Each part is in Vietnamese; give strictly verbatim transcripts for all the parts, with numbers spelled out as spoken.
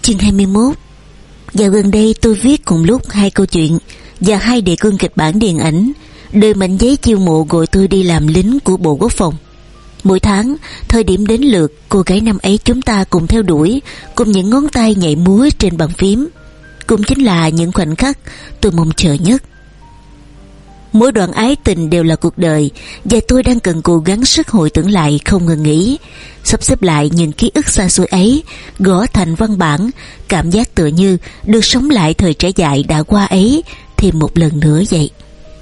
Chương hai mươi mốt. Dạo gần đây tôi viết cùng lúc hai câu chuyện và hai đề cương kịch bản điện ảnh. Đời mảnh giấy chiêu mộ gọi tôi đi làm lính của Bộ Quốc phòng. Mỗi tháng, thời điểm đến lượt, cô gái năm ấy chúng ta cùng theo đuổi, cùng những ngón tay nhảy múa trên bàn phím. Cũng chính là những khoảnh khắc tôi mong chờ nhất. Mỗi đoạn ái tình đều là cuộc đời, và tôi đang cần cố gắng sức hồi tưởng lại không ngừng nghỉ, sắp xếp lại những ký ức xa xôi ấy, gõ thành văn bản, cảm giác tựa như được sống lại thời trẻ dại đã qua ấy thêm một lần nữa vậy.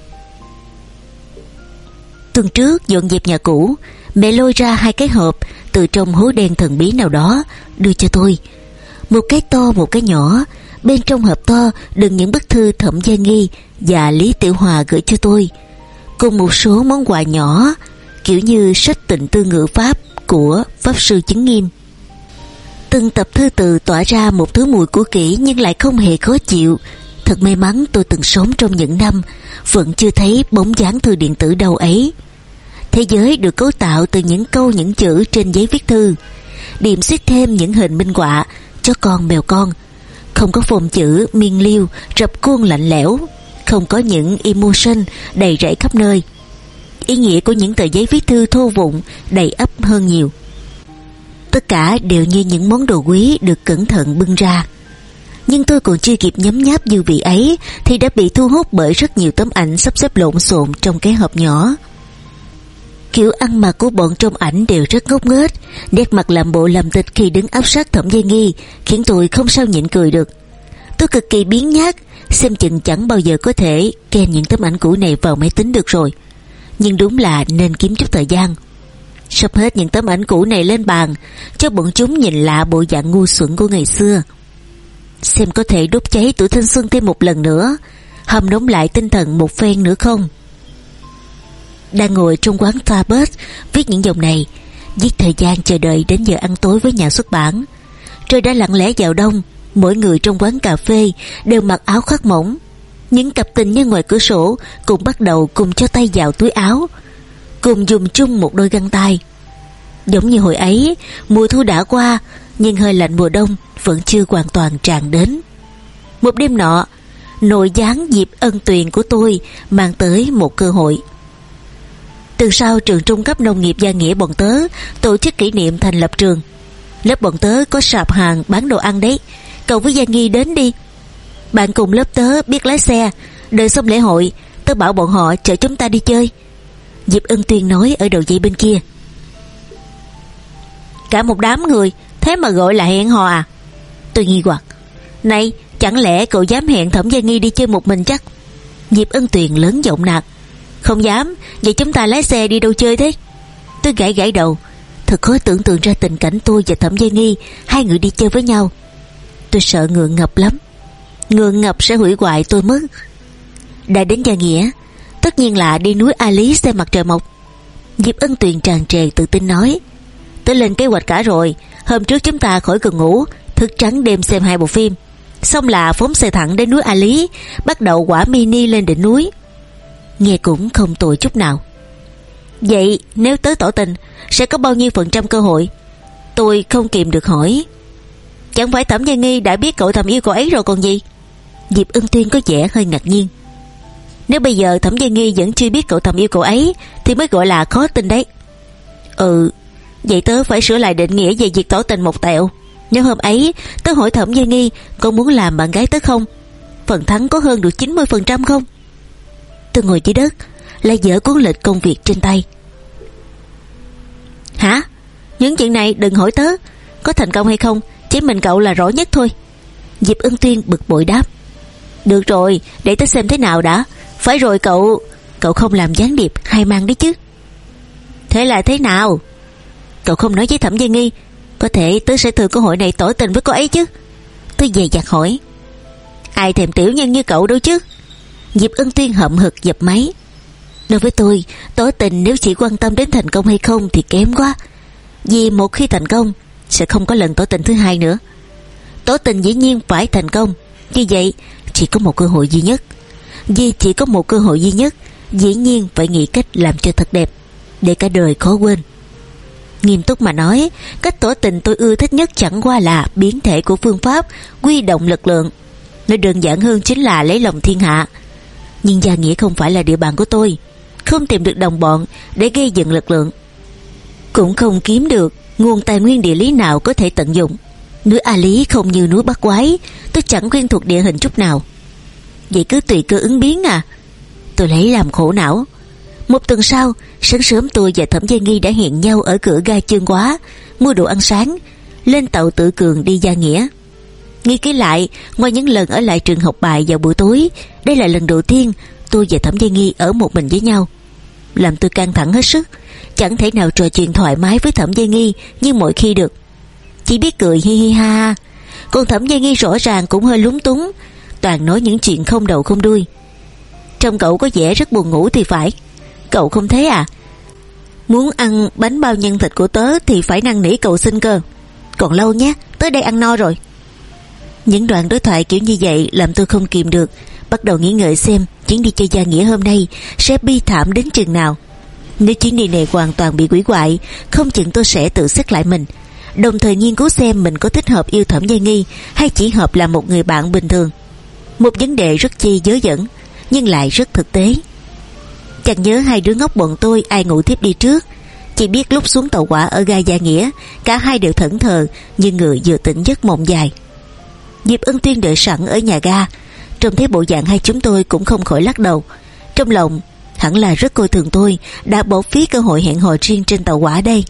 Tuần trước dọn dẹp nhà cũ, mẹ lôi ra hai cái hộp từ trong hố đen thần bí nào đó đưa cho tôi. Một cái to, một cái nhỏ. Bên trong hộp to đựng những bức thư Thẩm Gia Nghi và Lý Tiểu Hòa gửi cho tôi, cùng một số món quà nhỏ, kiểu như sách tịnh tư ngữ pháp của Pháp Sư Chứng Nghiêm. Từng tập thư từ tỏa ra một thứ mùi cũ kỹ nhưng lại không hề khó chịu. Thật may mắn tôi từng sống trong những năm vẫn chưa thấy bóng dáng thư điện tử đâu ấy. Thế giới được cấu tạo từ những câu những chữ trên giấy viết thư, điểm xuyết thêm những hình minh họa chó con mèo con. Không có phông chữ miên liêu rập khuôn lạnh lẽo, không có những emotion đầy rẫy khắp nơi. Ý nghĩa của những tờ giấy viết thư thô vụng đầy ắp hơn nhiều. Tất cả đều như những món đồ quý được cẩn thận bưng ra. Nhưng tôi còn chưa kịp nhấm nháp dư vị ấy thì đã bị thu hút bởi rất nhiều tấm ảnh sắp xếp lộn xộn trong cái hộp nhỏ. Kiểu ăn mặc của bọn trong ảnh đều rất ngốc nghếch, nét mặt làm bộ làm tịch khi đứng áp sát Thẩm Gia Nghi khiến tôi không sao nhịn cười được. Tôi cực kỳ biếng nhác, xem chừng chẳng bao giờ có thể kèm những tấm ảnh cũ này vào máy tính được rồi. Nhưng đúng là nên kiếm chút thời gian, sắp hết những tấm ảnh cũ này lên bàn cho bọn chúng nhìn lạ bộ dạng ngu xuẩn của ngày xưa, xem có thể đốt cháy tuổi thanh xuân thêm một lần nữa, hâm nóng lại tinh thần một phen nữa không. Đang ngồi trong quán Starbucks viết những dòng này, giết thời gian chờ đợi đến giờ ăn tối với nhà xuất bản. Trời đã lặng lẽ vào đông, mỗi người trong quán cà phê đều mặc áo khoác mỏng. Những cặp tình nhân ngoài cửa sổ cùng bắt đầu cùng cho tay vào túi áo, cùng dùng chung một đôi găng tay. Giống như hồi ấy, mùa thu đã qua, nhưng hơi lạnh mùa đông vẫn chưa hoàn toàn tràn đến. Một đêm nọ, nội gián Diệp Ân Tuyền của tôi mang tới một cơ hội. Từ sau trường trung cấp nông nghiệp Gia Nghĩa bọn tớ tổ chức kỷ niệm thành lập trường, lớp bọn tớ có sạp hàng bán đồ ăn đấy, cậu với Gia Nghi đến đi. Bạn cùng lớp tớ biết lái xe, đợi xong lễ hội tớ bảo bọn họ chở chúng ta đi chơi. Diệp Ân Tuyền nói ở đầu dây bên kia. Cả một đám người, thế mà gọi là hẹn hò à? Tôi nghi hoặc. Này, chẳng lẽ cậu dám hẹn Thẩm Gia Nghi đi chơi một mình chắc? Diệp Ân Tuyền lớn giọng nạt. Không dám, vậy chúng ta lái xe đi đâu chơi thế? Tôi gãi gãi đầu. Thật khó tưởng tượng ra tình cảnh tôi và Thẩm Gia Nghi hai người đi chơi với nhau. Tôi sợ ngượng ngập lắm, ngượng ngập sẽ hủy hoại tôi mất. Đã đến Gia Nghĩa, tất nhiên là đi núi A Lý xem mặt trời mọc. Diệp Ân Tuyền tràn trề tự tin nói. Tôi lên kế hoạch cả rồi. Hôm trước chúng ta khỏi cần ngủ, thức trắng đêm xem hai bộ phim, xong là phóng xe thẳng đến núi A Lý, bắt đầu quả mini lên đỉnh núi. Nghe cũng không tồi chút nào. Vậy nếu tớ tỏ tình sẽ có bao nhiêu phần trăm cơ hội? Tôi không kìm được hỏi. Chẳng phải Thẩm Gia Nghi đã biết cậu thầm yêu cậu ấy rồi còn gì? Diệp Ân Tuyên có vẻ hơi ngạc nhiên. Nếu bây giờ Thẩm Gia Nghi vẫn chưa biết cậu thầm yêu cậu ấy thì mới gọi là khó tin đấy. Ừ, vậy tớ phải sửa lại định nghĩa về việc tỏ tình một tẹo. Nếu hôm ấy tớ hỏi Thẩm Gia Nghi có muốn làm bạn gái tớ không, phần thắng có hơn được chín mươi phần trăm không? Tôi ngồi dưới đất lại dở cuốn lịch công việc trên tay. Hả? Những chuyện này đừng hỏi tớ. Có thành công hay không chỉ mình cậu là rõ nhất thôi. Diệp Ân Tuyên bực bội đáp. Được rồi, để tớ xem thế nào đã. Phải rồi cậu Cậu không làm gián điệp hay mang đấy chứ? Thế là thế nào? Cậu không nói với Thẩm Gia Nghi, có thể tớ sẽ thừa cơ hội này tỏ tình với cô ấy chứ? Tôi dè dặt hỏi. Ai thèm tiểu nhân như cậu đâu chứ? Diệp Ân Tuyên hậm hực dập máy. Đối với tôi, tỏ tình nếu chỉ quan tâm đến thành công hay không thì kém quá. Vì một khi thành công sẽ không có lần tỏ tình thứ hai nữa. Tỏ tình dĩ nhiên phải thành công, như vậy chỉ có một cơ hội duy nhất. Vì chỉ có một cơ hội duy nhất, dĩ nhiên phải nghĩ cách làm cho thật đẹp, để cả đời khó quên. Nghiêm túc mà nói, cách tỏ tình tôi ưa thích nhất chẳng qua là biến thể của phương pháp quy động lực lượng. Nói đơn giản hơn chính là lấy lòng thiên hạ. Nhưng Gia Nghĩa không phải là địa bàn của tôi, không tìm được đồng bọn để gây dựng lực lượng, cũng không kiếm được nguồn tài nguyên địa lý nào có thể tận dụng. Núi A Lý không như núi Bắc Quái, tôi chẳng quen thuộc địa hình chút nào. Vậy cứ tùy cơ ứng biến à? Tôi lấy làm khổ não. Một tuần sau, sáng sớm tôi và Thẩm Gia Nghi đã hẹn nhau ở cửa ga Chương Quá, mua đồ ăn sáng, lên tàu Tự Cường đi Gia Nghĩa. Nghĩ kỹ lại, ngoài những lần ở lại trường học bài vào buổi tối, đây là lần đầu tiên tôi và Thẩm Gia Nghi ở một mình với nhau, làm tôi căng thẳng hết sức, chẳng thể nào trò chuyện thoải mái với Thẩm Gia Nghi như mọi khi được, chỉ biết cười hi hi ha ha. Còn Thẩm Gia Nghi rõ ràng cũng hơi lúng túng, toàn nói những chuyện không đầu không đuôi. Trông cậu có vẻ rất buồn ngủ thì phải. Cậu không thế à? Muốn ăn bánh bao nhân thịt của tớ thì phải năn nỉ cậu xin cơ. Còn lâu nhé, tới đây ăn no rồi. Những đoạn đối thoại kiểu như vậy làm tôi không kìm được, bắt đầu nghĩ ngợi xem chuyến đi chơi Gia Nghĩa hôm nay sẽ bi thảm đến chừng nào. Nếu chuyến đi này hoàn toàn bị quỷ quại, không chừng tôi sẽ tự xét lại mình, đồng thời nghiên cứu xem mình có thích hợp yêu Thẩm Gia Nghi hay chỉ hợp là một người bạn bình thường. Một vấn đề rất chi dớ dẫn, nhưng lại rất thực tế. Chẳng nhớ hai đứa ngốc bọn tôi ai ngủ tiếp đi trước, chỉ biết lúc xuống tàu hỏa ở ga Gia Nghĩa, cả hai đều thẫn thờ như người vừa tỉnh giấc mộng dài. Diệp Ân Tuyên đợi sẵn ở nhà ga, trông thấy bộ dạng hai chúng tôi cũng không khỏi lắc đầu. Trong lòng hẳn là rất coi thường tôi đã bỏ phí cơ hội hẹn hò riêng trên tàu hỏa đây.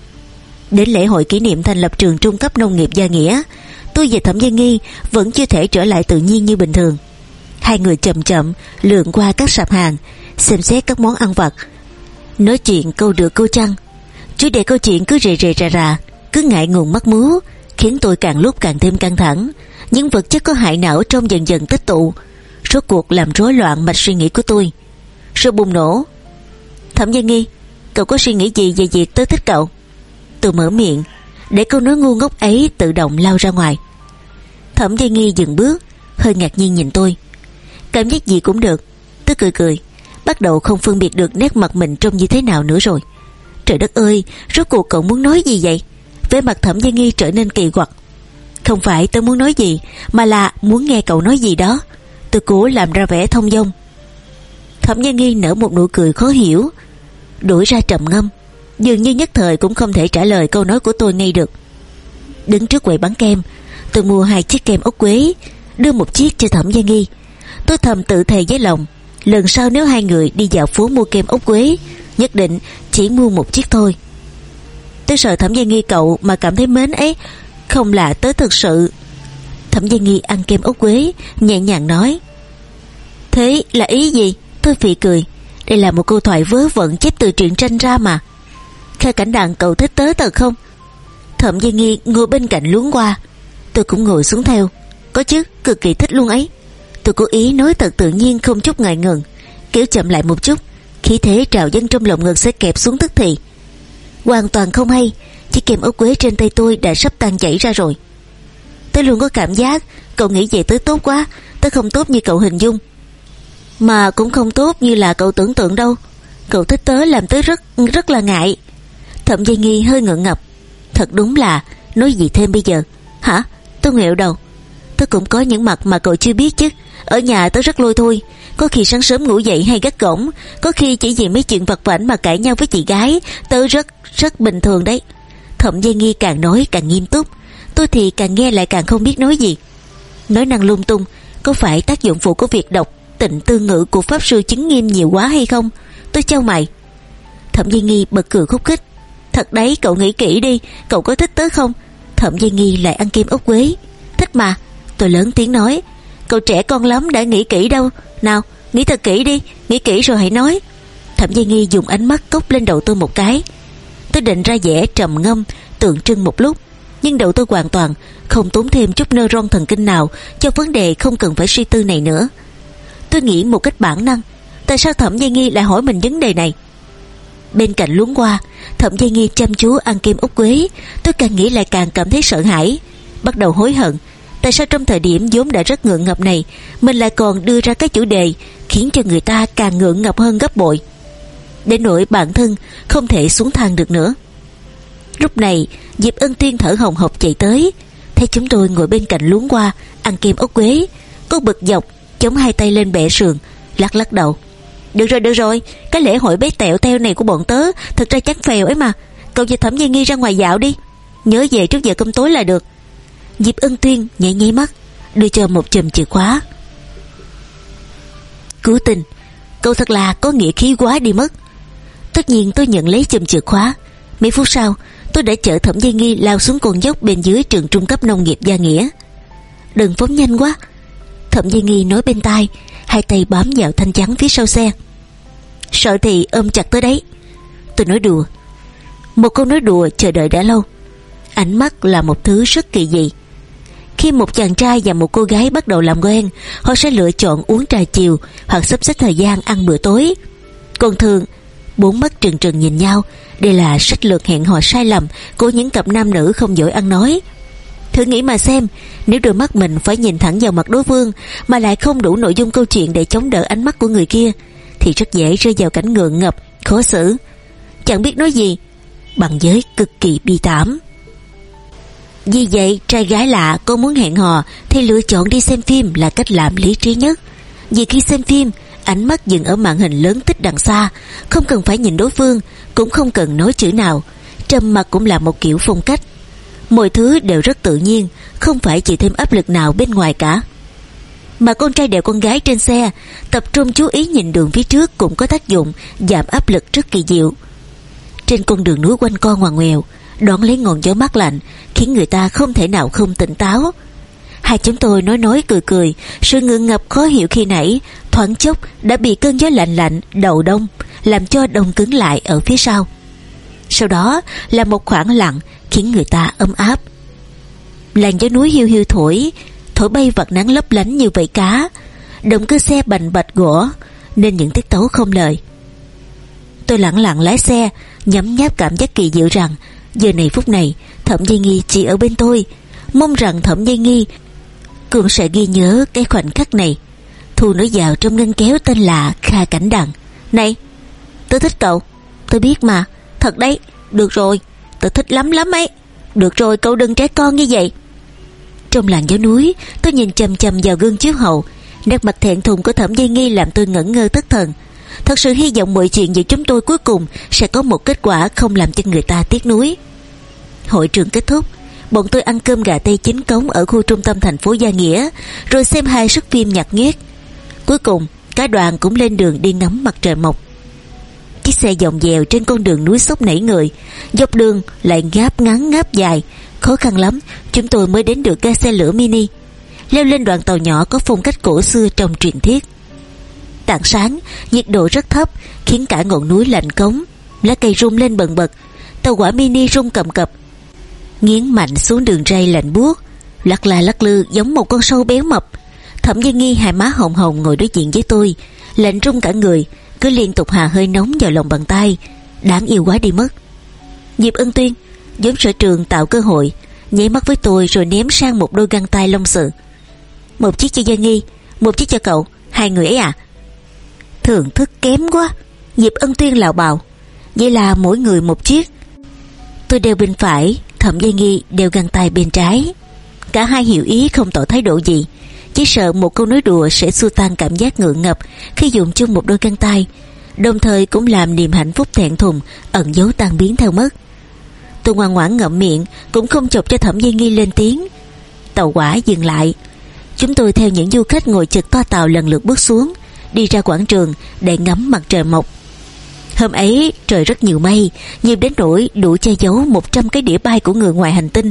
Đến lễ hội kỷ niệm thành lập trường trung cấp nông nghiệp Gia Nghĩa, tôi và Thẩm Gia Nghi vẫn chưa thể trở lại tự nhiên như bình thường. Hai người chậm chậm lượn qua các sạp hàng, xem xét các món ăn vặt, nói chuyện câu được câu trăng. Chủ đề câu chuyện cứ rề rề rà rà, cứ ngại ngùng mắc múa, khiến tôi càng lúc càng thêm căng thẳng. Những vật chất có hại não trong dần dần tích tụ, rốt cuộc làm rối loạn mạch suy nghĩ của tôi, rồi bùng nổ. Thẩm Gia Nghi, cậu có suy nghĩ gì về việc tớ thích cậu? Tôi mở miệng để câu nói ngu ngốc ấy tự động lao ra ngoài. Thẩm Gia Nghi dừng bước, hơi ngạc nhiên nhìn tôi. Cảm giác gì cũng được. Tôi cười cười, bắt đầu không phân biệt được nét mặt mình trông như thế nào nữa rồi. Trời đất ơi, rốt cuộc cậu muốn nói gì vậy? Vẻ mặt Thẩm Gia Nghi trở nên kỳ quặc. Không phải tôi muốn nói gì, mà là muốn nghe cậu nói gì đó. Tôi cố làm ra vẻ thông dong. Thẩm Gia Nghi nở một nụ cười khó hiểu, đuổi ra trầm ngâm, dường như nhất thời cũng không thể trả lời câu nói của tôi ngay được. Đứng trước quầy bán kem, tôi mua hai chiếc kem ốc quế, đưa một chiếc cho Thẩm Gia Nghi. Tôi thầm tự thề với lòng, lần sau nếu hai người đi dạo phố mua kem ốc quế, nhất định chỉ mua một chiếc thôi. Tôi sợ Thẩm Gia Nghi cậu mà cảm thấy mến ấy, không là tớ thực sự. Thẩm Gia Nghi ăn kem ốc quế, nhẹ nhàng nói. Thế là ý gì? Tôi phì cười. Đây là một câu thoại vớ vẩn chép từ truyện tranh ra mà. Khai Cảnh Đàn, cậu thích tớ thật không? Thẩm Gia Nghi ngồi bên cạnh luống qua. Tôi cũng ngồi xuống theo. Có chứ, cực kỳ thích luôn ấy. Tôi cố ý nói thật tự nhiên, không chút ngại ngần, kéo chậm lại một chút, khí thế trào dâng trong lồng ngực sẽ kẹp xuống tức thì. Hoàn toàn không hay, chiếc kem ốc quế trên tay tôi đã sắp tan chảy ra rồi. Tôi luôn có cảm giác cậu nghĩ về tớ tốt quá. Tớ không tốt như cậu hình dung, mà cũng không tốt như là cậu tưởng tượng đâu. Cậu thích tớ làm tớ rất rất là ngại. Thẩm Gia Nghi hơi ngượng ngập. Thật đúng là, nói gì thêm bây giờ? Hả? Tôi nghẹo đầu. Tớ cũng có những mặt mà cậu chưa biết chứ. Ở nhà tớ rất lôi thôi, có khi sáng sớm ngủ dậy hay gắt gỏng, có khi chỉ vì mấy chuyện vặt vãnh mà cãi nhau với chị gái. Tớ rất rất bình thường đấy. Thẩm Gia Nghi càng nói càng nghiêm túc, tôi thì càng nghe lại càng không biết nói gì. Nói năng lung tung, có phải tác dụng phụ của việc đọc Tịnh Tư Ngữ của Pháp Sư Chứng Nghiêm nhiều quá hay không? Tôi chau mày. Thẩm Gia Nghi bật cười khúc khích. Thật đấy, cậu nghĩ kỹ đi, cậu có thích tớ không? Thẩm Gia Nghi lại ăn kem ốc quế. Thích mà. Tôi lớn tiếng nói. Cậu trẻ con lắm, đã nghĩ kỹ đâu. Nào, nghĩ thật kỹ đi, nghĩ kỹ rồi hãy nói. Thẩm Gia Nghi dùng ánh mắt cốc lên đầu tôi một cái. Tôi định ra vẻ trầm ngâm, tượng trưng một lúc, nhưng đầu tôi hoàn toàn không tốn thêm chút neuron thần kinh nào cho vấn đề không cần phải suy tư này nữa. Tôi nghĩ một cách bản năng, tại sao Thẩm Gia Nghi lại hỏi mình vấn đề này? Bên cạnh luống qua, Thẩm Gia Nghi chăm chú ăn kem ốc quế. Tôi càng nghĩ lại càng cảm thấy sợ hãi, bắt đầu hối hận. Tại sao trong thời điểm vốn đã rất ngượng ngập này, mình lại còn đưa ra cái chủ đề khiến cho người ta càng ngượng ngập hơn gấp bội, đến nỗi bản thân không thể xuống thang được nữa. Lúc này Diệp Ân Tuyên thở hồng hộc chạy tới, thấy chúng tôi ngồi bên cạnh luống qua ăn kem ốc quế, cô bực dọc chống hai tay lên bệ sườn, lắc lắc đầu. Được rồi được rồi, cái lễ hội bé tẹo teo này của bọn tớ thật ra chắc phèo ấy mà. Cậu và Thẩm Gia Nghi ra ngoài dạo đi, nhớ về trước giờ cơm tối là được. Diệp Ân Tuyên nhảy nháy mắt, đưa cho một chùm chìa khóa. Cứu tình, cậu thật là có nghĩa khí quá đi mất. Tất nhiên tôi nhận lấy chùm chìa khóa. Mấy phút sau tôi đã chở Thẩm Gia Nghi lao xuống con dốc bên dưới trường trung cấp nông nghiệp Gia Nghĩa. Đừng phóng nhanh quá, Thẩm Gia Nghi nói bên tai, hai tay bám vào thanh chắn phía sau xe. Sợ thì ôm chặt tới đấy. Tôi nói đùa. Một câu nói đùa chờ đợi đã lâu. Ánh mắt là một thứ rất kỳ dị. Khi một chàng trai và một cô gái bắt đầu làm quen, họ sẽ lựa chọn uống trà chiều hoặc sắp xếp thời gian ăn bữa tối. Còn thường, bốn mắt trừng trừng nhìn nhau. Đây là sách lược hẹn hò sai lầm của những cặp nam nữ không giỏi ăn nói. Thử nghĩ mà xem, nếu đôi mắt mình phải nhìn thẳng vào mặt đối phương mà lại không đủ nội dung câu chuyện để chống đỡ ánh mắt của người kia, thì rất dễ rơi vào cảnh ngượng ngập, khó xử, chẳng biết nói gì, bằng giới cực kỳ bi thảm. Vì vậy, trai gái lạ có muốn hẹn hò thì lựa chọn đi xem phim là cách làm lý trí nhất. Vì khi xem phim, ánh mắt dừng ở màn hình lớn tích đằng xa, không cần phải nhìn đối phương, cũng không cần nói chữ nào, trầm mặc cũng là một kiểu phong cách. Mọi thứ đều rất tự nhiên, không phải chịu thêm áp lực nào bên ngoài cả. Mà con trai đèo con gái trên xe tập trung chú ý nhìn đường phía trước cũng có tác dụng giảm áp lực rất kỳ diệu. Trên con đường núi quanh co ngoằn ngoèo, đón lấy ngọn gió mát lạnh khiến người ta không thể nào không tỉnh táo. Hai chúng tôi nói nói cười cười, sự ngượng ngập khó hiểu khi nãy thoáng chốc đã bị cơn gió lạnh lạnh đầu đông làm cho đông cứng lại ở phía sau. Sau đó là một khoảng lặng khiến người ta ấm áp. Làn gió núi hiu hiu thổi, thổi bay vật nắng lấp lánh như vảy cá. Động cơ xe bành bạch gỗ nên những tiết tấu không lời. Tôi lặng lặng lái xe, nhấm nháp cảm giác kỳ diệu rằng giờ này phút này Thẩm Gia Nghi chỉ ở bên tôi. Mong rằng Thẩm Gia Nghi cũng sẽ ghi nhớ cái khoảnh khắc này. Thu nói vào trong ngăn kéo tên là Kha Cảnh Đằng. Này, tôi thích cậu. Tôi biết mà. Thật đấy. Được rồi, tôi thích lắm lắm ấy. Được rồi, cậu đừng trẻ con như vậy. Trong làn gió núi, tôi nhìn chằm chằm vào gương chiếu hậu. Nét mặt thẹn thùng của Thẩm Gia Nghi làm tôi ngẩn ngơ thất thần. Thật sự hy vọng mọi chuyện giữa chúng tôi cuối cùng sẽ có một kết quả không làm cho người ta tiếc nuối. Hội trường kết thúc, bọn tôi ăn cơm gà tây chính cống ở khu trung tâm thành phố Gia Nghĩa, rồi xem hai suất phim nhạc nhép. Cuối cùng cả đoàn cũng lên đường đi ngắm mặt trời mọc. Chiếc xe dòng dèo trên con đường núi xốc nảy người, dọc đường lại ngáp ngắn ngáp dài, khó khăn lắm chúng tôi mới đến được ga xe lửa mini, leo lên đoàn tàu nhỏ có phong cách cổ xưa trong truyền thuyết. Tảng sáng, nhiệt độ rất thấp khiến cả ngọn núi lạnh cống, lá cây rung lên bần bật. Tàu hỏa mini rung cầm cập, nghiến mạnh xuống đường ray lạnh buốt, lắc la lắc lư giống một con sâu béo mập. Thẩm Gia Nghi hai má hồng hồng ngồi đối diện với tôi, lạnh run cả người, cứ liên tục hà hơi nóng vào lòng bàn tay, đáng yêu quá đi mất. Diệp Ân Tuyên giống sở trường tạo cơ hội, nháy mắt với tôi rồi ném sang một đôi găng tay lông xù. Một chiếc cho Gia Nghi, một chiếc cho cậu, hai người ấy à? Thưởng thức kém quá. Diệp Ân Tuyên lạo bào. Vậy là mỗi người một chiếc. Tôi đeo bên phải, Thẩm Gia Nghi đeo găng tay bên trái. Cả hai hiểu ý không tỏ thái độ gì, chỉ sợ một câu nói đùa sẽ xua tan cảm giác ngượng ngập khi dùng chung một đôi găng tay, đồng thời cũng làm niềm hạnh phúc thẹn thùng ẩn giấu tan biến theo mất. Tôi ngoan ngoãn ngậm miệng, cũng không chọc cho Thẩm Gia Nghi lên tiếng. Tàu hỏa dừng lại, chúng tôi theo những du khách ngồi chật toa tàu lần lượt bước xuống, đi ra quảng trường để ngắm mặt trời mọc. Hôm ấy trời rất nhiều mây, nhiều đến nỗi đủ che giấu một trăm cái đĩa bay của người ngoài hành tinh.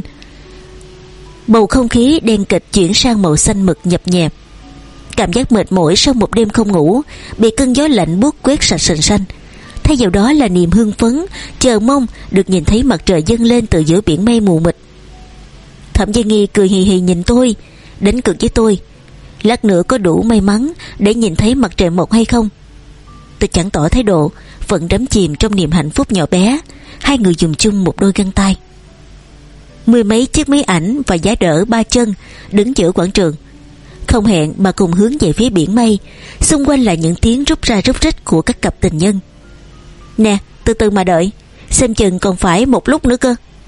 Bầu không khí đen kịch chuyển sang màu xanh mực nhập nhẹp. Cảm giác mệt mỏi sau một đêm không ngủ bị cơn gió lạnh buốt quét sạch sành xanh. Thay vào đó là niềm hưng phấn, chờ mong được nhìn thấy mặt trời dâng lên từ giữa biển mây mù mịt. Thẩm Gia Nghi cười hì hì nhìn tôi, đánh cược với tôi, lát nữa có đủ may mắn để nhìn thấy mặt trời mọc hay không. Tôi chẳng tỏ thái độ, vẫn đắm chìm trong niềm hạnh phúc nhỏ bé. Hai người dùng chung một đôi găng tay. Mười mấy chiếc máy ảnh và giá đỡ ba chân đứng giữa quảng trường, không hẹn mà cùng hướng về phía biển mây. Xung quanh là những tiếng rút ra rút rít của các cặp tình nhân. Nè, từ từ mà đợi, xem chừng còn phải một lúc nữa cơ.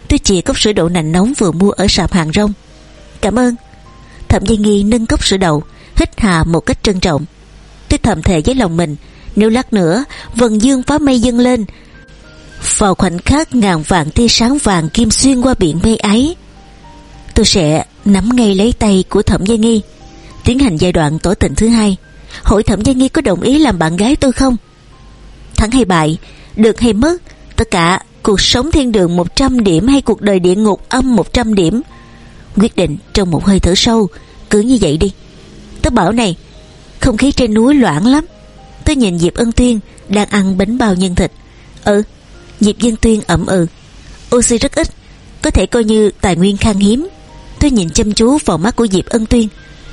Tôi chìa cốc sữa đậu nành nóng vừa mua ở sạp hàng rong. Cảm ơn. Thẩm Gia Nghi nâng cốc sữa đậu, hít hà một cách trân trọng. Tôi thầm thề với lòng mình, nếu lát nữa vầng dương phá mây dâng lên, vào khoảnh khắc ngàn vạn tia sáng vàng kim xuyên qua biển mây ấy, tôi sẽ nắm ngay lấy tay của Thẩm Gia Nghi, tiến hành giai đoạn tỏ tình thứ hai. Hỏi Thẩm Gia Nghi có đồng ý làm bạn gái tôi không? Thắng hay bại, được hay mất, tất cả cuộc sống thiên đường một trăm điểm hay cuộc đời địa ngục âm một trăm điểm, quyết định trong một hơi thở sâu. Cứ như vậy đi. Tớ bảo này, không khí trên núi loãng lắm. Tôi nhìn Diệp Ân Tuyên đang ăn bánh bao nhân thịt. Ừ. Diệp Dân Tuyên ậm ừ. Oxy rất ít, có thể coi như tài nguyên khan hiếm. Tôi nhìn chăm chú vào mắt của Diệp Ân Tuyên.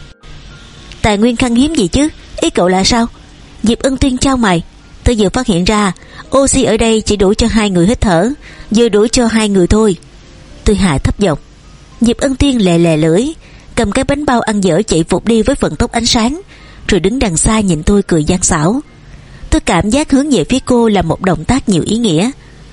Tài nguyên khan hiếm gì chứ? Ý cậu là sao? Diệp Ân Tuyên chau mày. Tôi vừa phát hiện ra oxy ở đây chỉ đủ cho hai người hít thở, vừa đủ cho hai người thôi. Tôi hạ thấp giọng. Diệp Ân Tuyên lè lè lưỡi, cầm cái bánh bao ăn dở chạy vụt đi với vận tốc ánh sáng, rồi đứng đằng xa nhìn tôi cười gian xảo. Tôi cảm giác hướng về phía cô là một động tác nhiều ý nghĩa.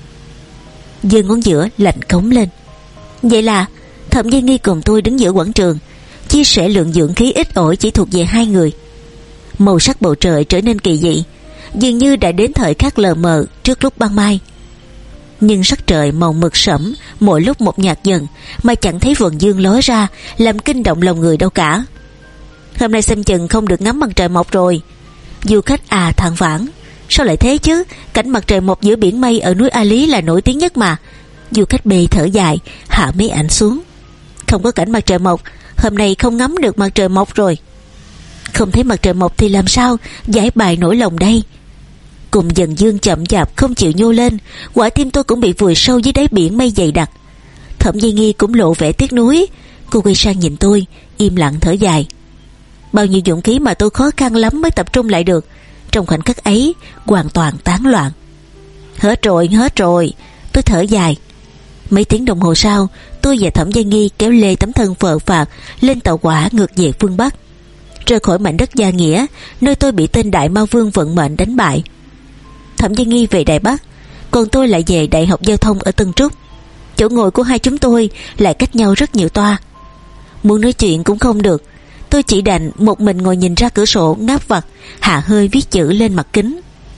Giơ ngón giữa lạnh cống lên. Vậy là Thẩm Gia Nghi cùng tôi đứng giữa quảng trường, chia sẻ lượng dưỡng khí ít ỏi chỉ thuộc về hai người. Màu sắc bầu trời trở nên kỳ dị, dường như đã đến thời khắc lờ mờ trước lúc ban mai. Nhưng sắc trời màu mực sẫm mỗi lúc một nhạt dần, mà chẳng thấy vầng dương lóe ra làm kinh động lòng người đâu cả. Hôm nay xem chừng không được ngắm mặt trời mọc rồi. Du khách à than vãn. Sao lại thế chứ? Cảnh mặt trời mọc giữa biển mây ở núi A Lý là nổi tiếng nhất mà. Du khách bê thở dài, hạ mấy ảnh xuống. Không có cảnh mặt trời mọc, hôm nay không ngắm được mặt trời mọc rồi. Không thấy mặt trời mọc thì làm sao giải bài nỗi lòng đây? Cùng dần dương chậm chạp không chịu nhô lên, quả tim tôi cũng bị vùi sâu dưới đáy biển mây dày đặc. Thẩm Gia Nghi cũng lộ vẻ tiếc nuối. Cô quay sang nhìn tôi, im lặng thở dài. Bao nhiêu dũng khí mà tôi khó khăn lắm mới tập trung lại được, trong khoảnh khắc ấy hoàn toàn tán loạn. Hết rồi, hết rồi. Tôi thở dài. Mấy tiếng đồng hồ sau, tôi và Thẩm Gia Nghi kéo lê tấm thân phờ phạc lên tàu hỏa ngược về phương Bắc, rời khỏi mảnh đất Gia Nghĩa, nơi tôi bị tên Đại Ma Vương vận mệnh đánh bại. Thẩm Gia Nghi về Đài Bắc, còn tôi lại về Đại học Giao thông ở Tân Trúc. Chỗ ngồi của hai chúng tôi lại cách nhau rất nhiều toa. Muốn nói chuyện cũng không được. Tôi chỉ đành một mình ngồi nhìn ra cửa sổ ngáp vặt, hạ hơi viết chữ lên mặt kính.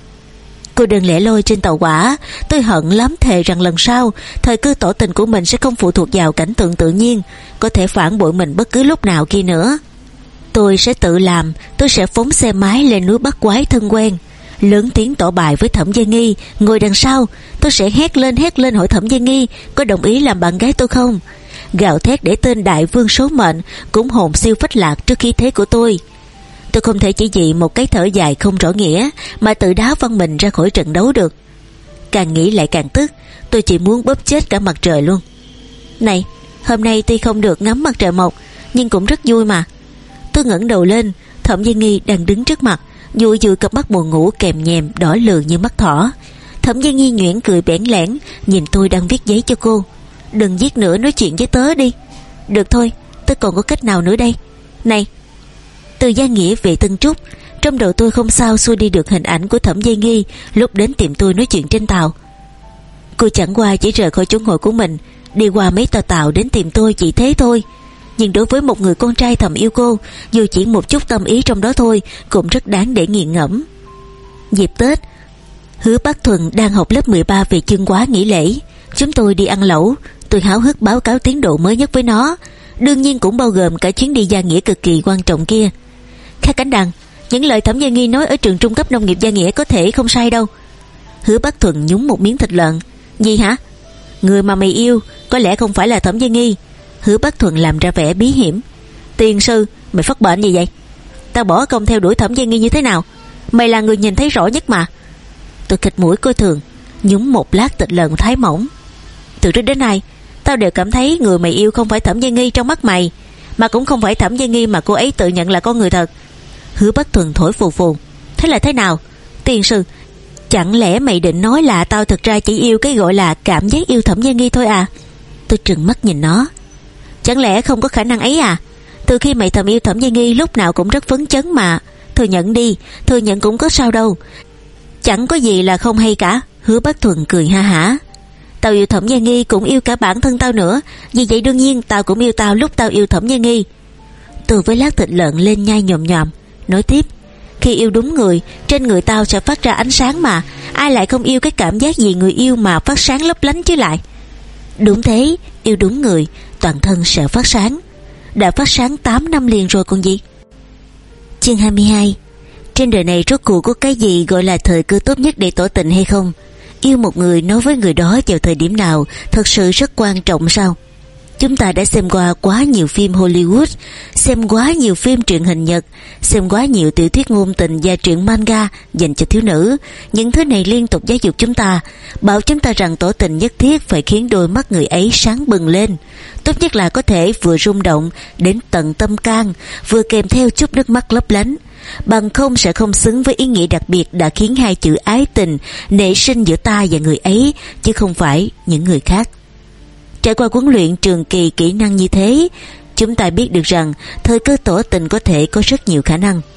Cô đơn lẻ loi trên tàu hỏa, tôi hận lắm, thề rằng lần sau thời cơ tỏ tình của mình sẽ không phụ thuộc vào cảnh tượng tự nhiên, có thể phản bội mình bất cứ lúc nào kia nữa. Tôi sẽ tự làm. Tôi sẽ phóng xe máy lên núi Bắc Quái thân quen, lớn tiếng tỏ bài với Thẩm Gia Nghi ngồi đằng sau. Tôi sẽ hét lên hét lên hỏi Thẩm Gia Nghi có đồng ý làm bạn gái tôi không, gào thét để tên đại vương số mệnh cũng hồn siêu phách lạc trước khí thế của tôi. Tôi không thể chỉ vì một cái thở dài không rõ nghĩa mà tự đá văng mình ra khỏi trận đấu được. Càng nghĩ lại càng tức. Tôi chỉ muốn bóp chết cả mặt trời luôn. Này, hôm nay tuy không được ngắm mặt trời mọc, nhưng cũng rất vui mà. Tôi ngẩng đầu lên, Thẩm Gia Nghi đang đứng trước mặt, dụi dụi cặp mắt buồn ngủ kèm nhèm đỏ lườn như mắt thỏ. Thẩm Gia Nghi nhuyễn cười bẽn lẽn nhìn tôi đang viết giấy cho cô. Đừng viết nữa, nói chuyện với tớ đi. Được thôi, tớ còn có cách nào nữa đây. Này. Từ Gia Nghĩa về Tân Trúc, trong đầu tôi không sao xua đi được hình ảnh của Thẩm Gia Nghi lúc đến tìm tôi nói chuyện trên tàu. Cô chẳng qua chỉ rời khỏi chỗ ngồi của mình, đi qua mấy tòa tàu đến tìm tôi chỉ thế thôi. Nhưng đối với một người con trai thầm yêu cô, dù chỉ một chút tâm ý trong đó thôi cũng rất đáng để nghiền ngẫm. Dịp Tết, Hứa Bắc Thuần đang học lớp mười ba về chương hóa nghỉ lễ. Chúng tôi đi ăn lẩu. Tôi háo hức báo cáo tiến độ mới nhất với nó, đương nhiên cũng bao gồm cả chuyến đi Gia Nghĩa cực kỳ quan trọng kia. Khác Cánh Đằng, những lời Thẩm Gia Nghi nói ở trường trung cấp nông nghiệp Gia Nghĩa có thể không sai đâu. Hứa Bắc Thuần nhúng một miếng thịt lợn. Gì hả? Người mà mày yêu có lẽ không phải là Thẩm Gia Nghi. Hứa Bắc Thuần làm ra vẻ bí hiểm. Tiền sư, mày phát bệnh gì vậy? Tao bỏ công theo đuổi Thẩm Gia Nghi như thế nào? Mày là người nhìn thấy rõ nhất mà. Tôi khịt mũi coi thường, nhúng một lát thịt lợn thái mỏng. Từ trước đến nay tao đều cảm thấy người mày yêu không phải Thẩm Gia Nghi trong mắt mày, mà cũng không phải Thẩm Gia Nghi mà cô ấy tự nhận là con người thật. Hứa Bắc Thuần thổi phù phù. Thế là thế nào? Tiền sư, chẳng lẽ mày định nói là tao thực ra chỉ yêu cái gọi là cảm giác yêu Thẩm Gia Nghi thôi à? Tôi trừng mắt nhìn nó. Chẳng lẽ không có khả năng ấy à? Từ khi mày thầm yêu Thẩm Gia Nghi lúc nào cũng rất phấn chấn mà. Thừa nhận đi, thừa nhận cũng có sao đâu. Chẳng có gì là không hay cả. Hứa Bắc Thuần cười ha hả. Tao yêu Thẩm Gia Nghi cũng yêu cả bản thân tao nữa, vì vậy đương nhiên tao cũng yêu tao lúc tao yêu Thẩm Gia Nghi. Tôi với lát thịt lợn lên nhai nhòm nhòm, nói tiếp: Khi yêu đúng người, trên người tao sẽ phát ra ánh sáng mà, ai lại không yêu cái cảm giác gì người yêu mà phát sáng lấp lánh chứ lại. Đúng thế, yêu đúng người, toàn thân sẽ phát sáng. Đã phát sáng tám năm liền rồi còn gì. Chương hai mươi hai. Trên đời này rốt cuộc có cái gì gọi là thời cơ tốt nhất để tỏ tình hay không? Yêu một người, nói với người đó vào thời điểm nào thật sự rất quan trọng sao? Chúng ta đã xem qua quá nhiều phim Hollywood, xem quá nhiều phim truyền hình Nhật, xem quá nhiều tiểu thuyết ngôn tình và truyện manga dành cho thiếu nữ. Những thứ này liên tục giáo dục chúng ta, bảo chúng ta rằng tỏ tình nhất thiết phải khiến đôi mắt người ấy sáng bừng lên. Tốt nhất là có thể vừa rung động đến tận tâm can, vừa kèm theo chút nước mắt lấp lánh. Bằng không sẽ không xứng với ý nghĩa đặc biệt đã khiến hai chữ ái tình nảy sinh giữa ta và người ấy, chứ không phải những người khác. Trải qua huấn luyện trường kỳ kỹ năng như thế, chúng ta biết được rằng thời cơ tỏ tình có thể có rất nhiều khả năng.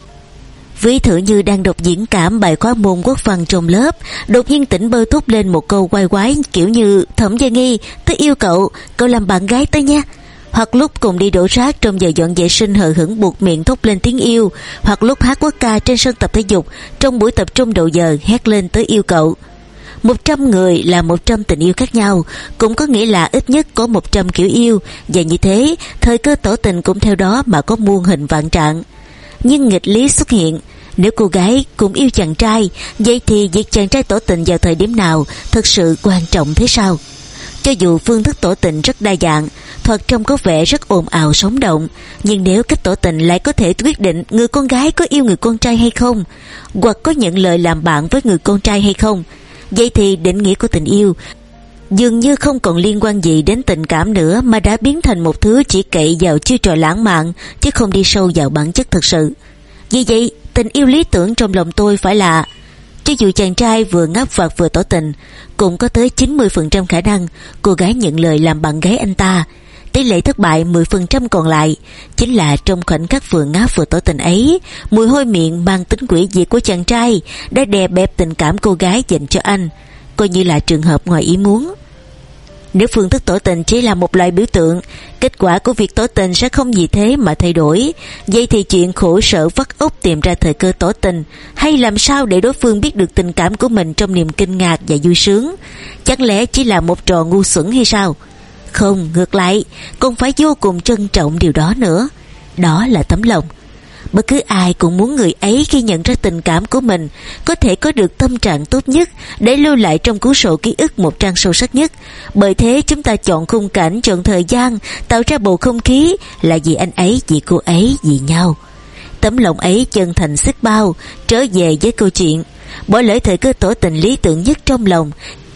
Ví thử như đang đọc diễn cảm bài khóa môn quốc văn trong lớp, đột nhiên tỉnh bơ thốt lên một câu quay quái kiểu như: Thẩm Gia Nghi, tớ yêu cậu, cậu làm bạn gái tớ nha. Hoặc lúc cùng đi đổ rác trong giờ dọn vệ sinh hờ hững buộc miệng thốt lên tiếng yêu, hoặc lúc hát quốc ca trên sân tập thể dục trong buổi tập trung đầu giờ hét lên tớ yêu cậu. Một trăm người là một trăm tình yêu khác nhau, cũng có nghĩa là ít nhất có một trăm kiểu yêu, và như thế thời cơ tỏ tình cũng theo đó mà có muôn hình vạn trạng. Nhưng nghịch lý xuất hiện, nếu cô gái cũng yêu chàng trai, vậy thì việc chàng trai tỏ tình vào thời điểm nào thật sự quan trọng thế sao? Cho dù phương thức tỏ tình rất đa dạng, thoạt trông có vẻ rất ồn ào sống động, nhưng nếu cách tỏ tình lại có thể quyết định người con gái có yêu người con trai hay không, hoặc có nhận lời làm bạn với người con trai hay không, vậy thì định nghĩa của tình yêu dường như không còn liên quan gì đến tình cảm nữa, mà đã biến thành một thứ chỉ cậy vào chiêu trò lãng mạn, chứ không đi sâu vào bản chất thực sự. Vì vậy, tình yêu lý tưởng trong lòng tôi phải là, cho dù chàng trai vừa ngáp vặt vừa tỏ tình, cũng có tới chín mươi phần trăm khả năng cô gái nhận lời làm bạn gái anh ta. Tỷ lệ thất bại mười phần trăm còn lại chính là trong khoảnh khắc vừa ngáp vừa tỏ tình ấy, mùi hôi miệng mang tính quỷ dị của chàng trai đã đè bẹp tình cảm cô gái dành cho anh, coi như là trường hợp ngoài ý muốn. Nếu phương thức tỏ tình chỉ là một loại biểu tượng, kết quả của việc tỏ tình sẽ không vì thế mà thay đổi. Vậy thì chuyện khổ sở vắt óc tìm ra thời cơ tỏ tình, hay làm sao để đối phương biết được tình cảm của mình trong niềm kinh ngạc và vui sướng, chẳng lẽ chỉ là một trò ngu xuẩn hay sao? Không, ngược lại, còn phải vô cùng trân trọng điều đó nữa. Đó là tấm lòng. Bất cứ ai cũng muốn người ấy khi nhận ra tình cảm của mình có thể có được tâm trạng tốt nhất để lưu lại trong cuốn sổ ký ức một trang sâu sắc nhất. Bởi thế chúng ta chọn khung cảnh, chọn thời gian, tạo ra bầu không khí là vì anh ấy, vì cô ấy, vì nhau. Tấm lòng ấy chân thành xiết bao. Trở về với câu chuyện, bỏ lỡ thời cơ tỏ tình lý tưởng nhất trong lòng.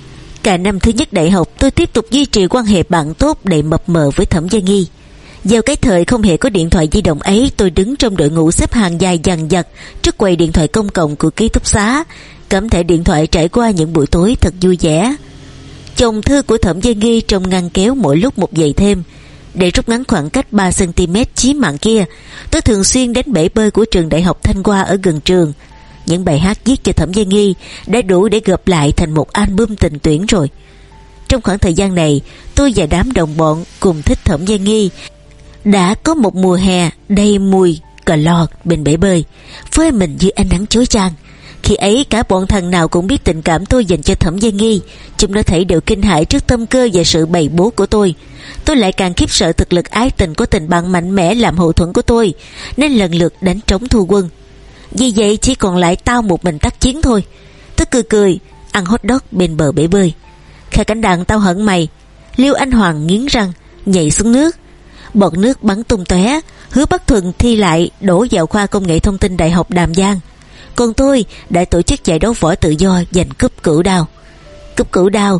Cả năm thứ nhất đại học, tôi tiếp tục duy trì quan hệ bạn tốt đầy mập mờ với Thẩm Gia Nghi. Vào cái thời không hề có điện thoại di động ấy, tôi đứng trong đội ngũ xếp hàng dài dằng dặc trước quầy điện thoại công cộng của ký túc xá, cắm thẻ điện thoại trải qua những buổi tối thật vui vẻ. Chồng thư của Thẩm Gia Nghi trong ngăn kéo mỗi lúc một dày thêm. Để rút ngắn khoảng cách ba xăng ti mét chí mạng kia, tôi thường xuyên đến bể bơi của trường đại học Thanh Hoa ở gần trường. Những bài hát viết cho Thẩm Gia Nghi đã đủ để gộp lại thành một album tình tuyển rồi. Trong khoảng thời gian này, tôi và đám đồng bọn cùng thích Thẩm Gia Nghi đã có một mùa hè đầy mùi cà lò bên bể bơi, phơi mình dưới ánh nắng chói chang. Khi ấy cả bọn thằng nào cũng biết tình cảm tôi dành cho Thẩm Gia Nghi. Chúng nó thấy đều kinh hãi trước tâm cơ và sự bày bố của tôi. Tôi lại càng khiếp sợ thực lực ái tình của tình bạn mạnh mẽ làm hậu thuẫn của tôi, nên lần lượt đánh trống thu quân. Vì vậy chỉ còn lại tao một mình tác chiến thôi. Tôi cười cười ăn hot dog bên bờ bể bơi. Kha Cảnh Đàn, tao hận mày. Liêu Anh Hoàng nghiến răng nhảy xuống nước. Bọt nước bắn tung tóe. Hứa Bắc Thuần thi lại đổ vào khoa công nghệ thông tin đại học Đàm Giang. Còn tôi đã tổ chức giải đấu võ tự do giành cúp Cửu Đao. Cúp Cửu Đao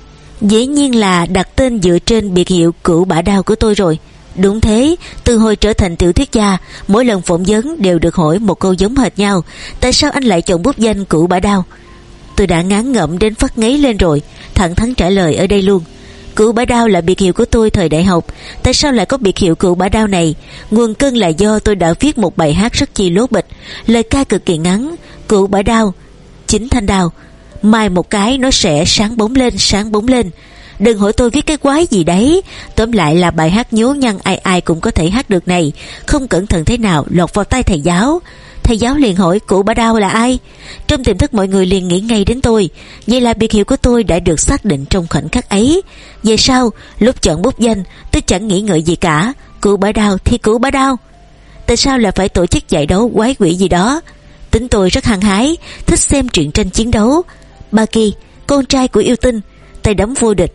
dĩ nhiên là đặt tên dựa trên biệt hiệu Cửu Bả Đao của tôi rồi. Đúng thế, từ hồi trở thành tiểu thuyết gia, mỗi lần phỏng vấn đều được hỏi một câu giống hệt nhau: tại sao anh lại chọn bút danh Cửu Bả Đao? Tôi đã ngán ngẩm đến phát ngấy lên rồi, thẳng thắn trả lời ở đây luôn. Cửu Bả Đao là biệt hiệu của tôi thời đại học. Tại sao lại có biệt hiệu Cửu Bả Đao này? Nguồn cơn là do tôi đã viết một bài hát rất chi lố bịch, lời ca cực kỳ ngắn: Cửu Bả Đao, chính thanh đao, mai một cái nó sẽ sáng bóng lên, sáng bóng lên. Đừng hỏi tôi viết cái quái gì đấy. Tóm lại là bài hát nhố nhăng ai ai cũng có thể hát được này. Không cẩn thận thế nào lọt vào tay thầy giáo. Thầy giáo liền hỏi cụ Bà Đao là ai. Trong tiềm thức mọi người liền nghĩ ngay đến tôi. Vậy là biệt hiệu của tôi đã được xác định trong khoảnh khắc ấy. Về sau lúc chọn bút danh, tôi chẳng nghĩ ngợi gì cả. Cụ Bà Đao thì cụ Bà Đao. Tại sao lại phải tổ chức giải đấu quái quỷ gì đó? Tính tôi rất hăng hái, thích xem truyện tranh chiến đấu. Ba Kỳ, con trai của yêu tinh, tay đấm vô địch,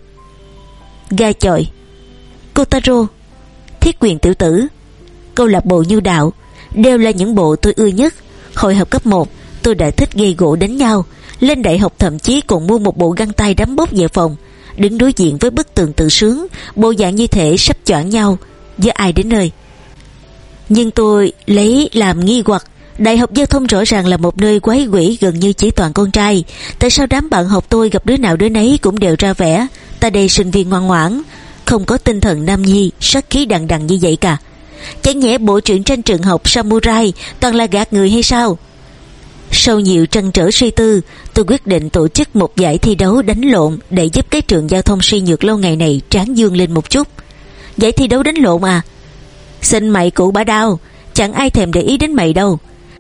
Ga chọi, Kotaro, Thiết quyền tiểu tử, câu lạc bộ Như Đạo đều là những bộ tôi ưa nhất. Hồi học cấp một, tôi đã thích gây gỗ đánh nhau. Lên đại học thậm chí còn mua một bộ găng tay đấm bốc về phòng, đứng đối diện với bức tường tự sướng, bộ dạng như thể sắp choảng nhau với ai đến nơi. Nhưng tôi lấy làm nghi hoặc, đại học giao thông rõ ràng là một nơi quái quỷ gần như chỉ toàn con trai. Tại sao đám bạn học tôi gặp đứa nào đứa nấy cũng đều ra vẻ ta đây sinh viên ngoan ngoãn, không có tinh thần nam nhi, sát khí đằng đằng như vậy cả? Chẳng nhẽ bộ truyện tranh trường học Samurai toàn là gạt người hay sao? Sau nhiều trăn trở suy tư, tôi quyết định tổ chức một giải thi đấu đánh lộn để giúp cái trường giao thông suy nhược lâu ngày này tráng dương lên một chút. Giải thi đấu đánh lộn à? Xin mày cụ Bà Đao, chẳng ai thèm để ý đến mày đâu.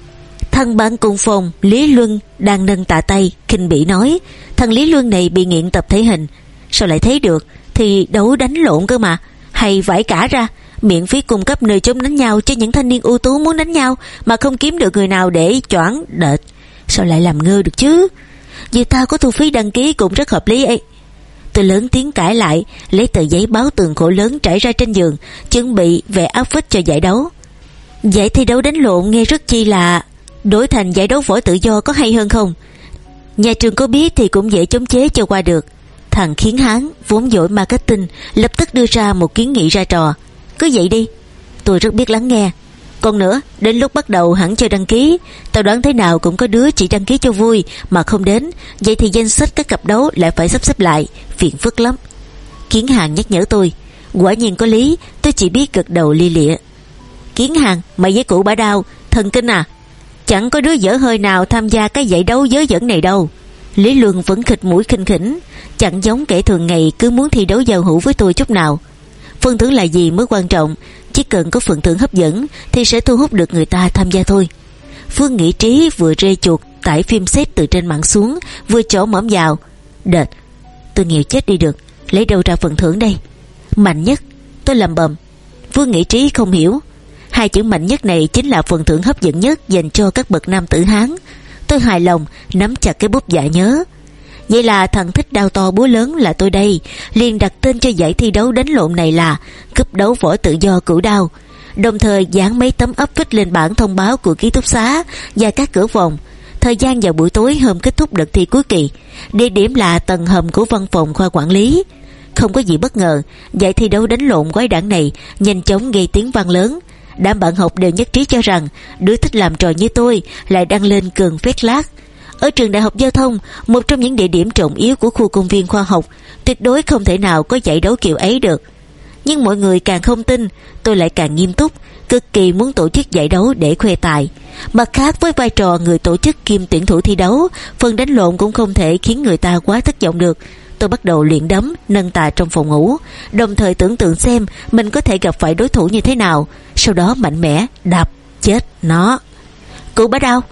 Thằng bạn cùng phòng Lý Luân đang nâng tạ tay khinh bỉ nói. Thằng Lý Luân này bị nghiện tập thể hình, sao lại thấy được? Thì đấu đánh lộn cơ mà. Hay vãi cả ra, miễn phí cung cấp nơi trốn đánh nhau cho những thanh niên ưu tú muốn đánh nhau mà không kiếm được người nào để choảng đệt. Sao lại làm ngơ được chứ? Vì tao có thu phí đăng ký cũng rất hợp lý ấy. Tôi lớn tiếng cãi lại, lấy tờ giấy báo tường khổ lớn trải ra trên giường, chuẩn bị vẽ áp phích cho giải đấu. Giải thi đấu đánh lộn nghe rất chi là đổi thành giải đấu võ tự do có hay hơn không? Nhà trường có biết thì cũng dễ chống chế cho qua được. Thằng Khiến Hán vốn giỏi marketing lập tức đưa ra một kiến nghị ra trò. Cứ vậy đi. Tôi rất biết lắng nghe. Còn nữa, đến lúc bắt đầu hẳn cho đăng ký. Tao đoán thế nào cũng có đứa chỉ đăng ký cho vui mà không đến. Vậy thì danh sách các cặp đấu lại phải sắp xếp lại, phiền phức lắm. Kiến Hàng nhắc nhở tôi. Quả nhiên có lý. Tôi chỉ biết gật đầu li lịa. Kiến Hàng, mày với cụ Bà Đao thần kinh à? Chẳng có đứa dở hơi nào tham gia cái giải đấu dớ dẫn này đâu. Lý Luân vẫn khịt mũi khinh khỉnh, chẳng giống kẻ thường ngày cứ muốn thi đấu giao hữu với tôi chút nào. Phần thưởng là gì mới quan trọng, chỉ cần có phần thưởng hấp dẫn thì sẽ thu hút được người ta tham gia thôi. Phương Nghĩ Trí vừa rê chuột tải phim xét từ trên mạng xuống, vừa chỏ mõm vào. Đệt, tôi nghèo chết đi được, lấy đâu ra phần thưởng đây? Mạnh nhất, tôi lầm bầm. Phương Nghĩ Trí không hiểu. Hai chữ mạnh nhất này chính là phần thưởng hấp dẫn nhất dành cho các bậc nam tử Hán. Tôi hài lòng nắm chặt cái bút dạ nhớ. Vậy là thằng thích đao to búa lớn là tôi đây. Liền đặt tên cho giải thi đấu đánh lộn này là cúp đấu võ tự do Cửu Đao, đồng thời dán mấy tấm áp phích lên bảng thông báo của ký túc xá và các cửa phòng. Thời gian vào buổi tối hôm kết thúc đợt thi cuối kỳ. Địa điểm là tầng hầm của văn phòng khoa quản lý. Không có gì bất ngờ, giải thi đấu đánh lộn quái đản này nhanh chóng gây tiếng vang lớn. Đám bạn học đều nhất trí cho rằng đứa thích làm trò như tôi lại đăng lên cường phét lác. Ở trường đại học giao thông, một trong những địa điểm trọng yếu của khu công viên khoa học, tuyệt đối không thể nào có giải đấu kiểu ấy được. Nhưng mọi người càng không tin, tôi lại càng nghiêm túc, cực kỳ muốn tổ chức giải đấu để khoe tài. Mặt khác, với vai trò người tổ chức kiêm tuyển thủ thi đấu, phần đánh lộn cũng không thể khiến người ta quá thất vọng được. Tôi bắt đầu luyện đấm, nâng tạ trong phòng ngủ, đồng thời tưởng tượng xem mình có thể gặp phải đối thủ như thế nào, sau đó mạnh mẽ đập chết nó. Cụ Bà Đao,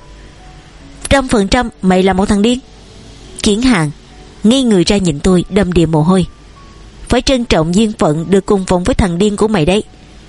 trăm phần trăm mày là một thằng điên. Kiến Hàng ngây người ra nhìn tôi, đầm đìa mồ hôi. Phải trân trọng duyên phận được cùng phòng với thằng điên của mày đấy.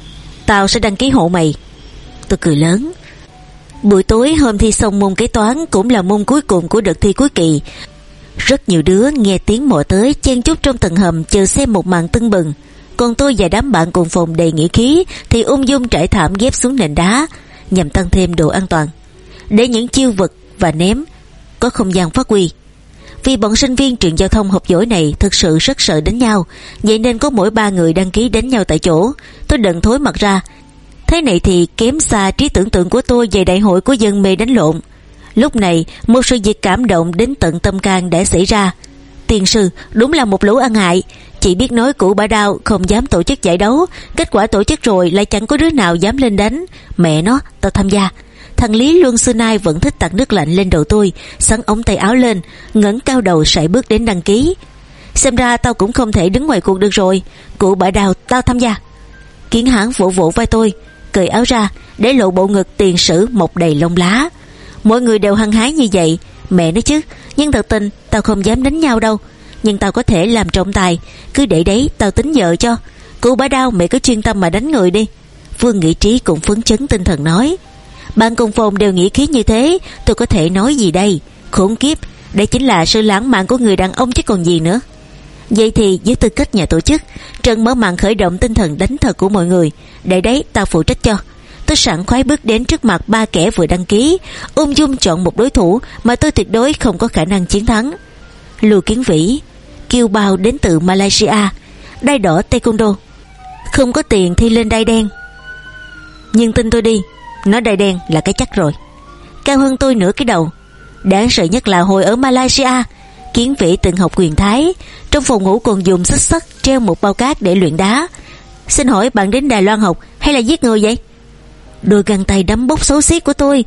Tao sẽ đăng ký hộ mày. Tôi cười lớn. Buổi tối hôm thi xong môn kế toán, cũng là môn cuối cùng của đợt thi cuối kỳ. Rất nhiều đứa nghe tiếng mò tới chen chúc trong tầng hầm chờ xem một màn tưng bừng. Còn tôi và đám bạn cùng phòng đầy nghĩa khí thì ung dung trải thảm ghép xuống nền đá, nhằm tăng thêm độ an toàn, để những chiêu vật và ném có không gian phát huy. Vì bọn sinh viên trường giao thông học giỏi này thực sự rất sợ đánh nhau, vậy nên có mỗi ba người đăng ký đánh nhau tại chỗ. Tôi đần thối mặt ra. Thế này thì kém xa trí tưởng tượng của tôi về đại hội của dân mê đánh lộn. Lúc này một sự việc cảm động đến tận tâm can đã xảy ra. Tiền sư đúng là một lũ ăn hại, chỉ biết nói cụ Bà Đao không dám tổ chức giải đấu, kết quả tổ chức rồi lại chẳng có đứa nào dám lên đánh. Mẹ nó, tao tham gia. Thằng Lý Luân xưa nay vẫn thích tạt nước lạnh lên đầu tôi, xắn ống tay áo lên, ngẩng cao đầu sải bước đến đăng ký. Xem ra tao cũng không thể đứng ngoài cuộc được rồi, cụ bả Đào tao tham gia. Kiến Hán vỗ vỗ vai tôi, cởi áo ra để lộ bộ ngực tiền sử mọc đầy lông lá. Mọi người đều hăng hái như vậy, mẹ nói chứ, nhưng thật tình tao không dám đánh nhau đâu. Nhưng tao có thể làm trọng tài, cứ để đấy tao tính vợ cho. Cụ bả Đao mẹ cứ chuyên tâm mà đánh người đi. Vương Nghị Trí cũng phấn chấn tinh thần nói. Bạn cùng phòng đều nghĩ khí như thế, tôi có thể nói gì đây? Khốn kiếp, đây chính là sự lãng mạn của người đàn ông chứ còn gì nữa. Vậy thì với tư cách nhà tổ chức, trận mở màn khởi động tinh thần đánh thật của mọi người, để đấy tao phụ trách cho. Tôi sảng khoái bước đến trước mặt ba kẻ vừa đăng ký, ung dung chọn một đối thủ mà tôi tuyệt đối không có khả năng chiến thắng. Lưu Kiến Vĩ, kiêu bào đến từ Malaysia, đai đỏ taekwondo. Không có tiền thì lên đai đen, nhưng tin tôi đi, nó đai đen là cái chắc rồi. Cao hơn tôi nửa cái đầu. Đáng sợ nhất là hồi ở Malaysia, Kiến Vĩ từng học quyền Thái, trong phòng ngủ còn dùng xích sắt treo một bao cát để luyện đá. Xin hỏi bạn đến Đài Loan học hay là giết người vậy? Đôi găng tay đấm bốc xấu xí của tôi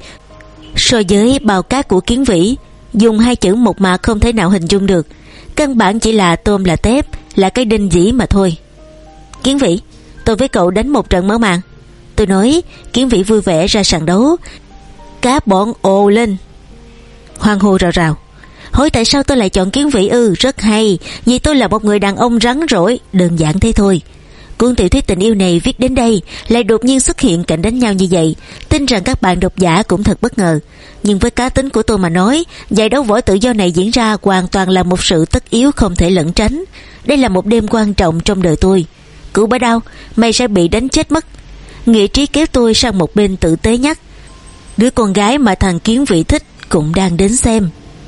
so với bao cát của Kiến Vĩ, dùng hai chữ một mà không thể nào hình dung được. Căn bản chỉ là tôm là tép, là cái đinh dĩ mà thôi. Kiến Vĩ, tôi với cậu đánh một trận mở màn. Tôi nói. Kiến Vĩ vui vẻ ra sàn đấu. Cá bọn ồ lên, hoan hô rào rào. Hỏi tại sao tôi lại chọn Kiến Vĩ ư? Rất hay, vì tôi là một người đàn ông rắn rỏi, đơn giản thế thôi. Cuốn tiểu thuyết tình yêu này viết đến đây lại đột nhiên xuất hiện cảnh đánh nhau như vậy, tin rằng các bạn độc giả cũng thật bất ngờ. Nhưng với cá tính của tôi mà nói, giải đấu võ tự do này diễn ra hoàn toàn là một sự tất yếu không thể lẩn tránh. Đây là một đêm quan trọng trong đời tôi. Cụ bả Đao, mày sẽ bị đánh chết mất. Nghị Trí kéo tôi sang một bên tử tế nhắc. Đứa con gái mà thằng Kiến Vĩ thích cũng đang đến xem.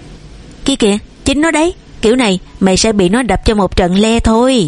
Kia kìa, chính nó đấy. Kiểu này mày sẽ bị nó đập cho một trận le thôi.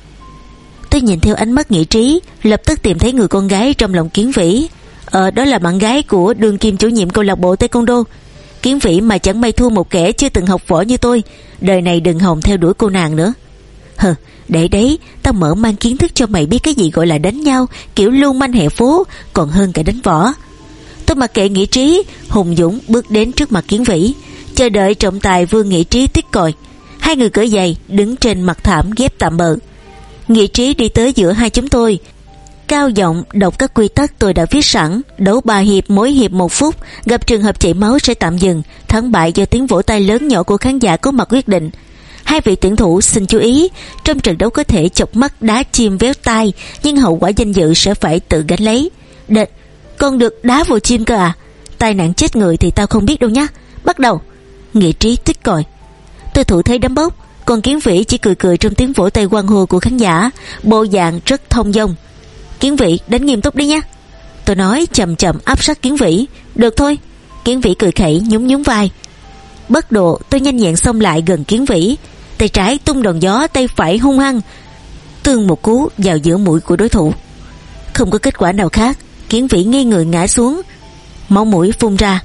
Tôi nhìn theo ánh mắt Nghị Trí, lập tức tìm thấy người con gái trong lòng Kiến Vĩ. Ờ, đó là bạn gái của đương kim chủ nhiệm câu lạc bộ taekwondo. Kiến Vĩ mà chẳng may thua một kẻ chưa từng học võ như tôi, đời này đừng hòng theo đuổi cô nàng nữa. Hừ, để đấy, tao mở mang kiến thức cho mày biết cái gì gọi là đánh nhau kiểu lưu manh hè phố, còn hơn cả đánh võ. Tôi mặc kệ Nghị Trí, hùng dũng bước đến trước mặt Kiến Vĩ, chờ đợi trọng tài Vương Nghị Trí tuyết còi. Hai người cởi giày đứng trên mặt thảm ghép tạm bợ. Nghị Trí đi tới giữa hai chúng tôi, cao giọng đọc các quy tắc tôi đã viết sẵn. Đấu ba hiệp, mỗi hiệp một phút, gặp trường hợp chảy máu sẽ tạm dừng, thắng bại do tiếng vỗ tay lớn nhỏ của khán giả có mặt quyết định. Hai vị tuyển thủ xin chú ý, trong trận đấu có thể chọc mắt, đá chim véo tai, nhưng hậu quả danh dự sẽ phải tự gánh lấy. Đệt, còn được đá vào chim cơ à? Tai nạn chết người thì tao không biết đâu nhá. Bắt đầu. Nghị Trí tuyết còi. Tôi thủ thấy đấm bốc, còn Kiến Vĩ chỉ cười cười trong tiếng vỗ tay hoan hô của khán giả, bộ dạng rất thông dong. Kiến Vĩ, đánh nghiêm túc đi nhé. Tôi nói chậm chậm áp sát Kiến Vĩ. Được thôi. Kiến Vĩ cười khẩy nhún nhún vai. Bất độ, tôi nhanh nhẹn xông lại gần Kiến Vĩ, tay trái tung đòn gió, tay phải hung hăng tương một cú vào giữa mũi của đối thủ. Không có kết quả nào khác, Kiến Vĩ ngây người ngã xuống, máu mũi phun ra.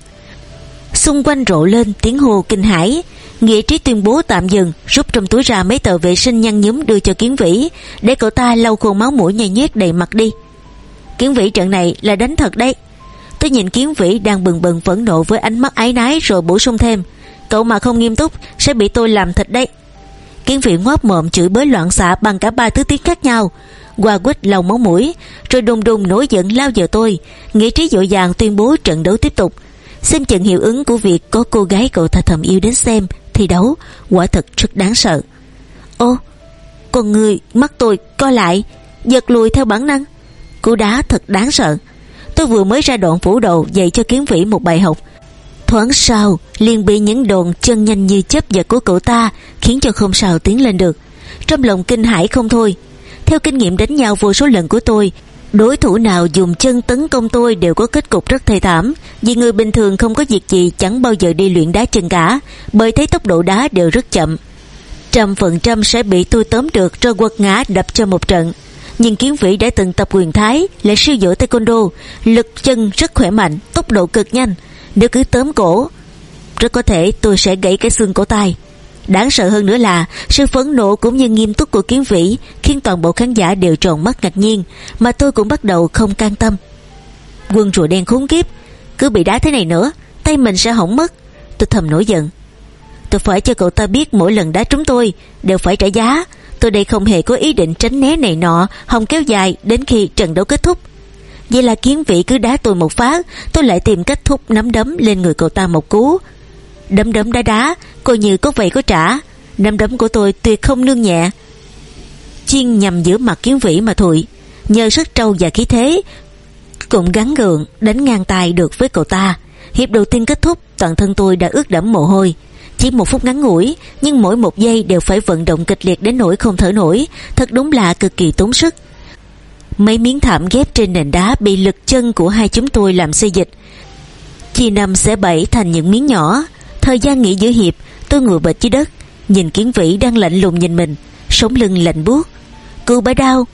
Xung quanh rộ lên tiếng hô kinh hãi. Nghị Trí tuyên bố tạm dừng, rút trong túi ra mấy tờ vệ sinh nhăn nhúm đưa cho Kiến Vĩ, để cậu ta lau khô máu mũi nhầy nhét đầy mặt đi. Kiến Vĩ, trận này là đánh thật đấy. Tôi nhìn Kiến Vĩ đang bừng bừng phẫn nộ với ánh mắt ái nái rồi bổ sung thêm. Cậu mà không nghiêm túc sẽ bị tôi làm thịt đấy. Kiến Vĩ ngoác mồm chửi bới loạn xạ bằng cả ba thứ tiếng khác nhau. Qua quýt lau máu mũi, rồi đùng đùng nổi giận lao vào tôi. Nghị Trí vội vàng tuyên bố trận đấu tiếp tục. Xem chừng hiệu ứng của việc có cô gái cậu ta thầm yêu đến xem thi đấu quả thật rất đáng sợ. Ô, con người mắt tôi co lại, giật lùi theo bản năng. Cú đá thật đáng sợ. Tôi vừa mới ra đoạn phủ đầu dạy cho Kiến Vĩ một bài học, thoáng sau liền bị những đòn chân nhanh như chớp giật của cậu ta khiến cho không sao tiến lên được. Trong lòng kinh hãi không thôi. Theo kinh nghiệm đánh nhau vô số lần của tôi, đối thủ nào dùng chân tấn công tôi đều có kết cục rất thê thảm, vì người bình thường không có việc gì chẳng bao giờ đi luyện đá chân cả, bởi thấy tốc độ đá đều rất chậm, trăm phần trăm sẽ bị tôi tóm được rồi quật ngã đập cho một trận. Nhưng Kiến Vĩ đã từng tập quyền Thái, lại siêu dỗ taekwondo, lực chân rất khỏe mạnh, tốc độ cực nhanh. Nếu cứ tóm cổ, rất có thể tôi sẽ gãy cái xương cổ tay. Đáng sợ hơn nữa là sự phẫn nộ cũng như nghiêm túc của Kiến Vĩ khiến toàn bộ khán giả đều tròn mắt ngạc nhiên, mà tôi cũng bắt đầu không can tâm. Quân rùa đen khốn kiếp, Cứ bị đá thế này nữa, tay mình sẽ hỏng mất. Tôi thầm nổi giận. Tôi phải cho cậu ta biết mỗi lần đá trúng tôi đều phải trả giá. Tôi đây không hề có ý định tránh né này nọ, hòng kéo dài đến khi trận đấu kết thúc. Vậy là Kiến Vĩ cứ đá tôi một phát, tôi lại tìm cách thúc nắm đấm lên người cậu ta một cú. Đấm đấm đá đá, coi như có vậy có trả. Nắm đấm của tôi tuyệt không nương nhẹ, chiên nhằm giữa mặt Kiến Vĩ mà thôi. Nhờ sức trâu và khí thế, cũng gắng gượng đánh ngang tay được với cậu ta. Hiệp đầu tiên kết thúc, toàn thân tôi đã ướt đẫm mồ hôi. Chỉ một phút ngắn ngủi, nhưng mỗi một giây đều phải vận động kịch liệt đến nỗi không thở nổi. Thật đúng là cực kỳ tốn sức. Mấy miếng thảm ghép trên nền đá bị lực chân của hai chúng tôi làm xê dịch, chia năm xẻ bảy thành những miếng nhỏ. Thời gian nghỉ giữa hiệp, tôi ngồi bệt dưới đất, nhìn Kiến Vĩ đang lạnh lùng nhìn mình, sống lưng lạnh buốt. Cưu bả đao,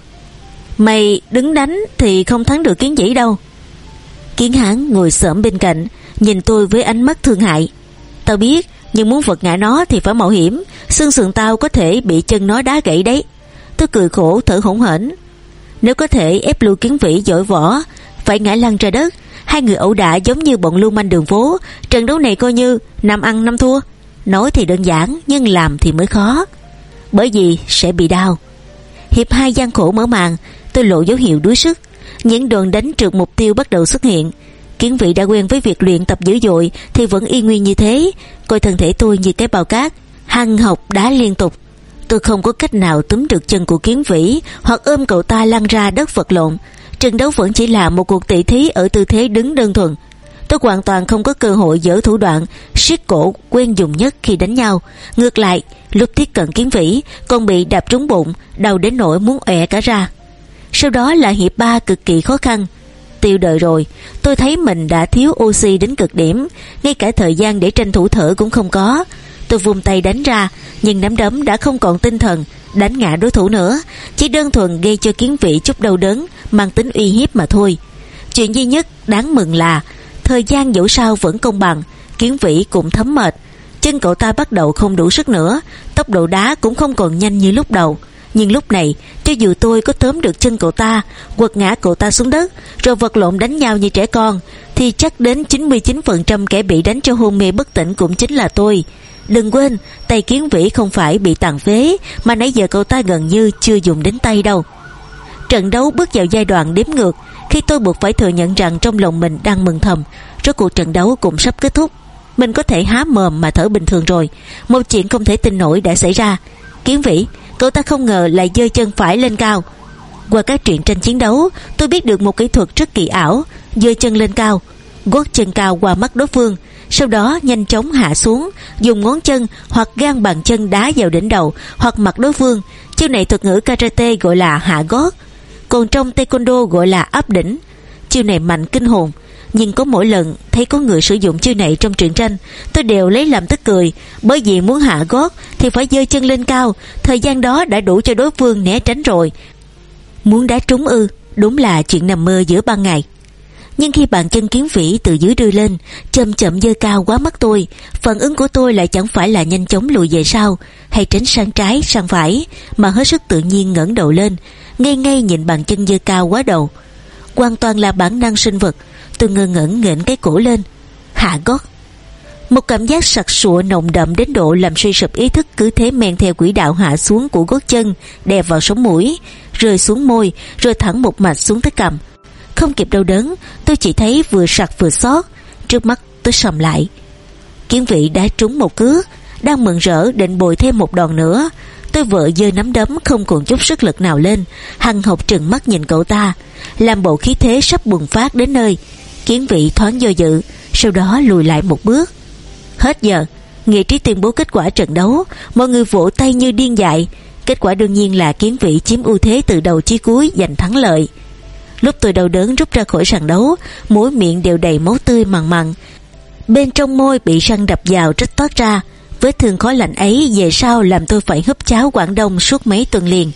mày đứng đánh thì không thắng được Kiến Vĩ đâu. Kiến Hán ngồi xổm bên cạnh, nhìn tôi với ánh mắt thương hại. Tao biết, nhưng muốn vật ngã nó thì phải mạo hiểm. Xương sườn tao có thể bị chân nó đá gãy đấy. Tôi cười khổ thở hổn hển. Nếu có thể ép Lưu Kiến Vĩ giỏi võ, phải ngã lăn ra đất. Hai người ẩu đả giống như bọn lưu manh đường phố. Trận đấu này coi như năm ăn năm thua. Nói thì đơn giản, nhưng làm thì mới khó. Bởi vì sẽ bị đau. Hiệp hai gian khổ mở màn, tôi lộ dấu hiệu đuối sức. Những đòn đánh trượt mục tiêu bắt đầu xuất hiện. Kiến Vĩ đã quen với việc luyện tập dữ dội thì vẫn y nguyên như thế, coi thân thể tôi như cái bao cát, hăng học đá liên tục. Tôi không có cách nào túm được chân của Kiến Vĩ hoặc ôm cậu ta lăn ra đất vật lộn. Trận đấu vẫn chỉ là một cuộc tỷ thí ở tư thế đứng đơn thuần. Tôi hoàn toàn không có cơ hội dở thủ đoạn siết cổ quen dùng nhất khi đánh nhau. Ngược lại, lúc tiếp cận Kiến Vĩ còn bị đạp trúng bụng, đau đến nỗi muốn ọe cả ra. Sau đó là hiệp ba cực kỳ khó khăn. Tiêu đời rồi, tôi thấy mình đã thiếu oxy đến cực điểm, ngay cả thời gian để tranh thủ thở cũng không có. Tôi vung tay đánh ra, nhưng nắm đấm đã không còn tinh thần đánh ngã đối thủ nữa, chỉ đơn thuần gây cho Kiến Vĩ chút đau đớn mang tính uy hiếp mà thôi. Chuyện duy nhất đáng mừng là thời gian dẫu sao vẫn công bằng. Kiến Vĩ cũng thấm mệt, chân cậu ta bắt đầu không đủ sức nữa, tốc độ đá cũng không còn nhanh như lúc đầu. Nhưng lúc này, cho dù tôi có tóm được chân cậu ta, quật ngã cậu ta xuống đất, rồi vật lộn đánh nhau như trẻ con, thì chắc đến chín mươi chín phần trăm kẻ bị đánh cho hôn mê bất tỉnh cũng chính là tôi. Đừng quên, tay Kiến Vĩ không phải bị tàn phế, mà nãy giờ cậu ta gần như chưa dùng đến tay đâu. Trận đấu bước vào giai đoạn đếm ngược, khi tôi buộc phải thừa nhận rằng trong lòng mình đang mừng thầm. Rốt cuộc trận đấu cũng sắp kết thúc. Mình có thể há mồm mà thở bình thường rồi. Một chuyện không thể tin nổi đã xảy ra. Kiến Vĩ, cậu ta không ngờ lại giơ chân phải lên cao. Qua các truyện tranh chiến đấu, tôi biết được một kỹ thuật rất kỳ ảo. Giơ chân lên cao, gót chân cao qua mắt đối phương, sau đó nhanh chóng hạ xuống, dùng ngón chân hoặc gang bàn chân đá vào đỉnh đầu hoặc mặt đối phương. Chiêu này thuật ngữ karate gọi là hạ gót, còn trong taekwondo gọi là áp đỉnh. Chiêu này mạnh kinh hồn, nhưng có mỗi lần thấy có người sử dụng chiêu này trong truyện tranh, tôi đều lấy làm tức cười. Bởi vì muốn hạ gót thì phải giơ chân lên cao, thời gian đó đã đủ cho đối phương né tránh rồi. Muốn đá trúng ư? Đúng là chuyện nằm mơ giữa ban ngày. Nhưng khi bàn chân Kiến Vĩ từ dưới đưa lên, chậm chậm giơ cao quá mắt tôi, phản ứng của tôi lại chẳng phải là nhanh chóng lùi về sau hay tránh sang trái sang phải, mà hết sức tự nhiên ngẩng đầu lên, ngây ngây nhìn bàn chân giơ cao quá đầu. Hoàn toàn là bản năng sinh vật. Tôi ngơ ngẩn nghển cái cổ lên, hạ gót. Một cảm giác sặc sụa nồng đậm đến độ làm suy sụp ý thức cứ thế men theo quỹ đạo hạ xuống của gót chân, đè vào sống mũi, rơi xuống môi, rồi thẳng một mạch xuống tới cằm. Không kịp đau đớn, tôi chỉ thấy vừa sặc vừa xót. Trước mắt tôi sầm lại. Kiến Vĩ đã trúng một cước, đang mừng rỡ định bồi thêm một đòn nữa. Tôi vợ giơ nắm đấm không còn chút sức lực nào lên, hằn học trừng mắt nhìn cậu ta, làm bộ khí thế sắp bùng phát đến nơi. Kiến Vĩ thoáng do dự, sau đó lùi lại một bước. Hết giờ, nghị trí tuyên bố kết quả trận đấu. Mọi người vỗ tay như điên dại. Kết quả đương nhiên là Kiến Vĩ chiếm ưu thế từ đầu chí cuối, giành thắng lợi. Lúc tôi đau đớn rút ra khỏi sàn đấu, mũi miệng đều đầy máu tươi mằn mằn, bên trong môi bị răng đập vào rách toát ra. Vết thương khó lành ấy về sau làm tôi phải húp cháo Quảng Đông suốt mấy tuần liền.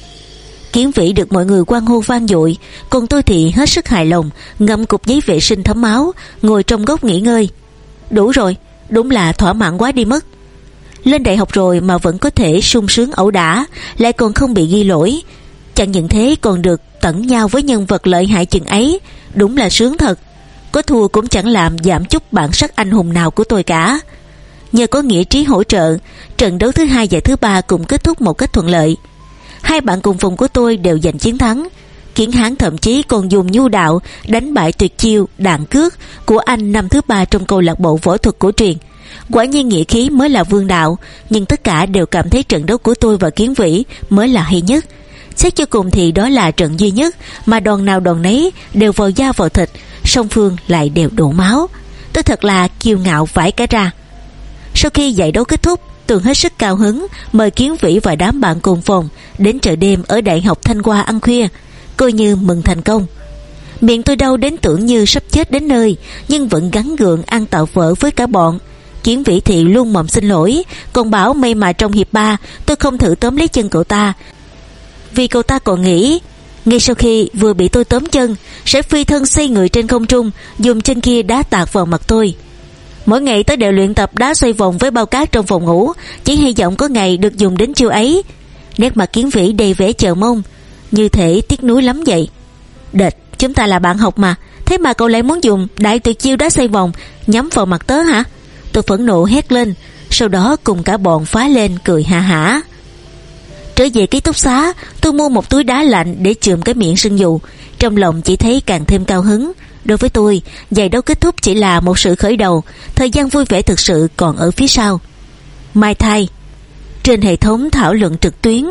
Kiến Vĩ được mọi người hoan hô vang dội, còn tôi thì hết sức hài lòng, ngậm cục giấy vệ sinh thấm máu, ngồi trong góc nghỉ ngơi. Đủ rồi, đúng là thỏa mãn quá đi mất. Lên đại học rồi mà vẫn có thể sung sướng ẩu đả, lại còn không bị ghi lỗi. Chẳng những thế còn được tận nhau với nhân vật lợi hại chừng ấy, đúng là sướng thật. có thua cũng chẳng làm giảm chút bản sắc anh hùng nào của tôi cả. Nhờ có nghĩa trí hỗ trợ, trận đấu thứ hai và thứ ba cũng kết thúc một cách thuận lợi. Hai bạn cùng phòng của tôi đều giành chiến thắng. Kiến Hán thậm chí còn dùng nhu đạo đánh bại tuyệt chiêu đạn cước của anh năm thứ ba trong câu lạc bộ võ thuật cổ truyền. Quả nhiên nghĩa khí mới là vương đạo, nhưng tất cả đều cảm thấy trận đấu của tôi và Kiến Vĩ mới là hay nhất. Xét cho cùng thì đó là trận duy nhất mà đòn nào đòn nấy đều vào da vào thịt, song phương lại đều đổ máu. Tôi thật là kiêu ngạo vãi cả ra. Sau khi giải đấu kết thúc, tôi hết sức cao hứng mời Kiến Vĩ và đám bạn cùng phòng đến chợ đêm ở Đại học Thanh Hoa ăn khuya, coi như mừng thành công. Miệng tôi đau đến tưởng như sắp chết đến nơi, nhưng vẫn gắng gượng ăn tạo vợ với cả bọn. Kiến Vĩ thì luôn mồm xin lỗi, còn bảo may mà trong hiệp ba tôi không thử tóm lấy chân cậu ta, vì cậu ta còn nghĩ ngay sau khi vừa bị tôi tóm chân sẽ phi thân xoay người trên không trung, dùng chân kia đá tạt vào mặt tôi. Mỗi ngày tôi đều luyện tập đá xoay vòng với bao cát trong phòng ngủ, chỉ hy vọng có ngày được dùng đến chiêu ấy. Nét mặt Kiến Vĩ đầy vẻ chờ mong, như thể tiếc nuối lắm vậy. Đệt, chúng ta là bạn học mà, thế mà cậu lại muốn dùng đại tuyệt chiêu đá xoay vòng nhắm vào mặt tớ hả? Tôi phẫn nộ hét lên, sau đó cùng cả bọn phá lên cười ha hả. Trở về ký túc xá, tôi mua một túi đá lạnh để chườm cái miệng sưng dù, trong lòng chỉ thấy càng thêm cao hứng. Đối với tôi, giải đấu kết thúc chỉ là một sự khởi đầu, thời gian vui vẻ thực sự còn ở phía sau. Mai Thai, trên hệ thống thảo luận trực tuyến.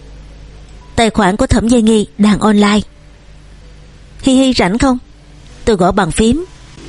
Tài khoản của Thẩm Gia Nghi đang online. Hi Hi rảnh không? Tôi gõ bàn phím.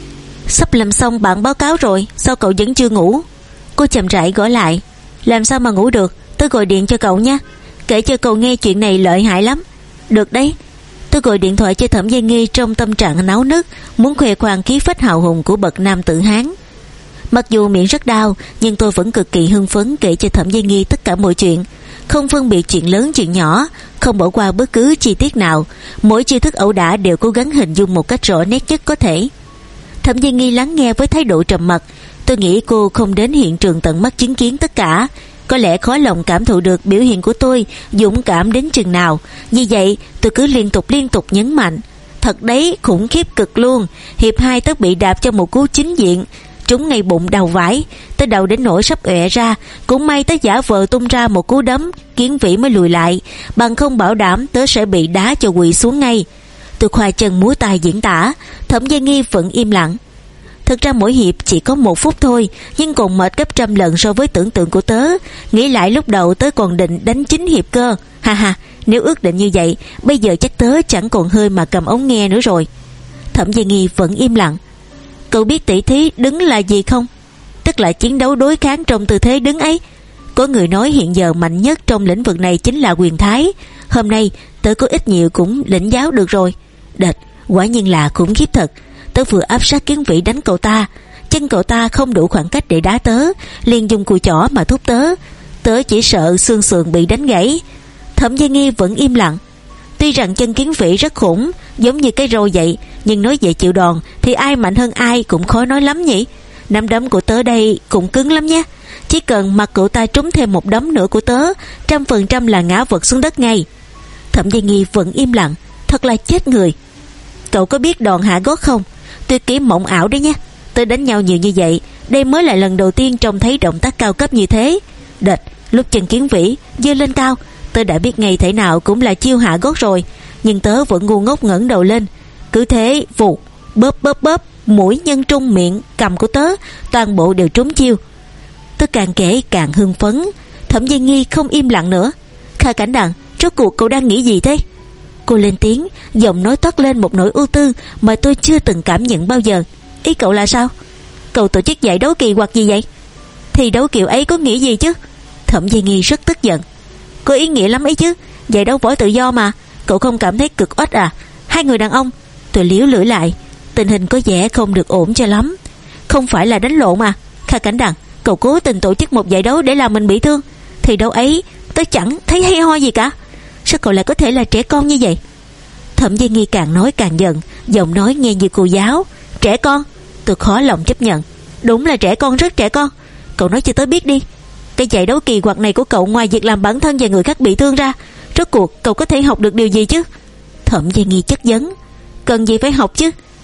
Sắp làm xong bản báo cáo rồi, sao cậu vẫn chưa ngủ? Cô chậm rãi gõ lại. Làm sao mà ngủ được, tôi gọi điện cho cậu nha, kể cho cậu nghe chuyện này lợi hại lắm. Được đấy. Tôi gọi điện thoại cho Thẩm Gia Nghi trong tâm trạng náo nức, muốn khoe khoang khí phách hào hùng của bậc nam tử Hán. Mặc dù miệng rất đau, nhưng tôi vẫn cực kỳ hưng phấn kể cho Thẩm Gia Nghi tất cả mọi chuyện, không phân biệt chuyện lớn chuyện nhỏ, không bỏ qua bất cứ chi tiết nào. Mỗi chiêu thức ẩu đả đều cố gắng hình dung một cách rõ nét nhất có thể. Thẩm Gia Nghi lắng nghe với thái độ trầm mặc. Tôi nghĩ cô không đến hiện trường tận mắt chứng kiến tất cả, có lẽ khó lòng cảm thụ được biểu hiện của tôi dũng cảm đến chừng nào. Như vậy tôi cứ liên tục liên tục nhấn mạnh, thật đấy, khủng khiếp cực luôn. Hiệp hai tớ bị đạp cho một cú chính diện, trúng ngay bụng đầu vải, tới đầu đến nỗi sắp ọe ra. Cũng may tớ giả vờ tung ra một cú đấm, Kiến Vĩ mới lùi lại, bằng không bảo đảm tớ sẽ bị đá cho quỵ xuống ngay. Tôi khoa chân múa tay diễn tả. Thẩm Gia Nghi vẫn im lặng. Thực ra mỗi hiệp chỉ có một phút thôi, nhưng còn mệt gấp trăm lần so với tưởng tượng của tớ. Nghĩ lại lúc đầu tớ còn định đánh chín hiệp cơ. Ha ha, nếu ước định như vậy, bây giờ chắc tớ chẳng còn hơi mà cầm ống nghe nữa rồi. Thẩm Gia Nghi vẫn im lặng. Cậu biết tỷ thí đứng là gì không? Tức là chiến đấu đối kháng trong tư thế đứng ấy. Có người nói hiện giờ mạnh nhất trong lĩnh vực này chính là quyền thái. Hôm nay tớ có ít nhiều cũng lĩnh giáo được rồi. Đệt, quả nhiên là khủng khiếp thật. Tớ vừa áp sát Kiến Vĩ đánh cậu ta, chân cậu ta không đủ khoảng cách để đá tớ, liền dùng cùi chỏ mà thúc tớ. Tớ chỉ sợ xương sườn bị đánh gãy. Thẩm Gia Nghi vẫn im lặng. Tuy rằng chân Kiến Vĩ rất khủng, giống như cái roi vậy, nhưng nói về chịu đòn thì ai mạnh hơn ai cũng khó nói lắm nhỉ. Nắm đấm của tớ đây cũng cứng lắm nhé. Chỉ cần mặt cậu ta trúng thêm một đấm nữa của tớ, trăm phần trăm là ngã vật xuống đất ngay. Thẩm Gia Nghi vẫn im lặng. Thật là chết người. Cậu có biết đòn hạ gót không? Tuyệt kỹ mộng ảo đấy nhé. Tôi đánh nhau nhiều như vậy, đây mới là lần đầu tiên trông thấy động tác cao cấp như thế. Đệt, lúc chân Kiến Vĩ giơ lên cao, tôi đã biết ngay thể nào cũng là chiêu hạ gót rồi, nhưng tớ vẫn ngu ngốc ngẩng đầu lên. Cứ thế vù, bóp bóp bóp, mũi, nhân trung, miệng, cầm của tớ toàn bộ đều trúng chiêu. Tôi càng kể càng hưng phấn. Thẩm Gia Nghi không im lặng nữa. Kha Cảnh Đằng, rốt cuộc cậu đang nghĩ gì thế? Cô lên tiếng, giọng nói toát lên một nỗi ưu tư mà tôi chưa từng cảm nhận bao giờ. Ý cậu là sao? Cậu tổ chức giải đấu kỳ quặc gì vậy? Thì đấu kiểu ấy có nghĩa gì chứ? Thẩm Gia Nghi rất tức giận. Có ý nghĩa lắm ấy chứ, giải đấu võ tự do mà. Cậu không cảm thấy cực oách à? Hai người đàn ông. Tôi liếu lưỡi lại. Tình hình có vẻ không được ổn cho lắm. Không phải là đánh lộn mà. Kha Cảnh Đằng, cậu cố tình tổ chức một giải đấu để làm mình bị thương. Thì đấu ấy tôi chẳng thấy hay ho gì cả. Sao cậu lại có thể là trẻ con như vậy? Thẩm Gia Nghi càng nói càng giận, giọng nói nghe như cô giáo. Trẻ con? Tôi khó lòng chấp nhận. Đúng là trẻ con, rất trẻ con. Cậu nói cho tớ biết đi, cái giải đấu kỳ quặc này của cậu ngoài việc làm bản thân và người khác bị thương ra, rốt cuộc cậu có thể học được điều gì chứ? Thẩm Gia Nghi chất vấn. Cần gì phải học chứ?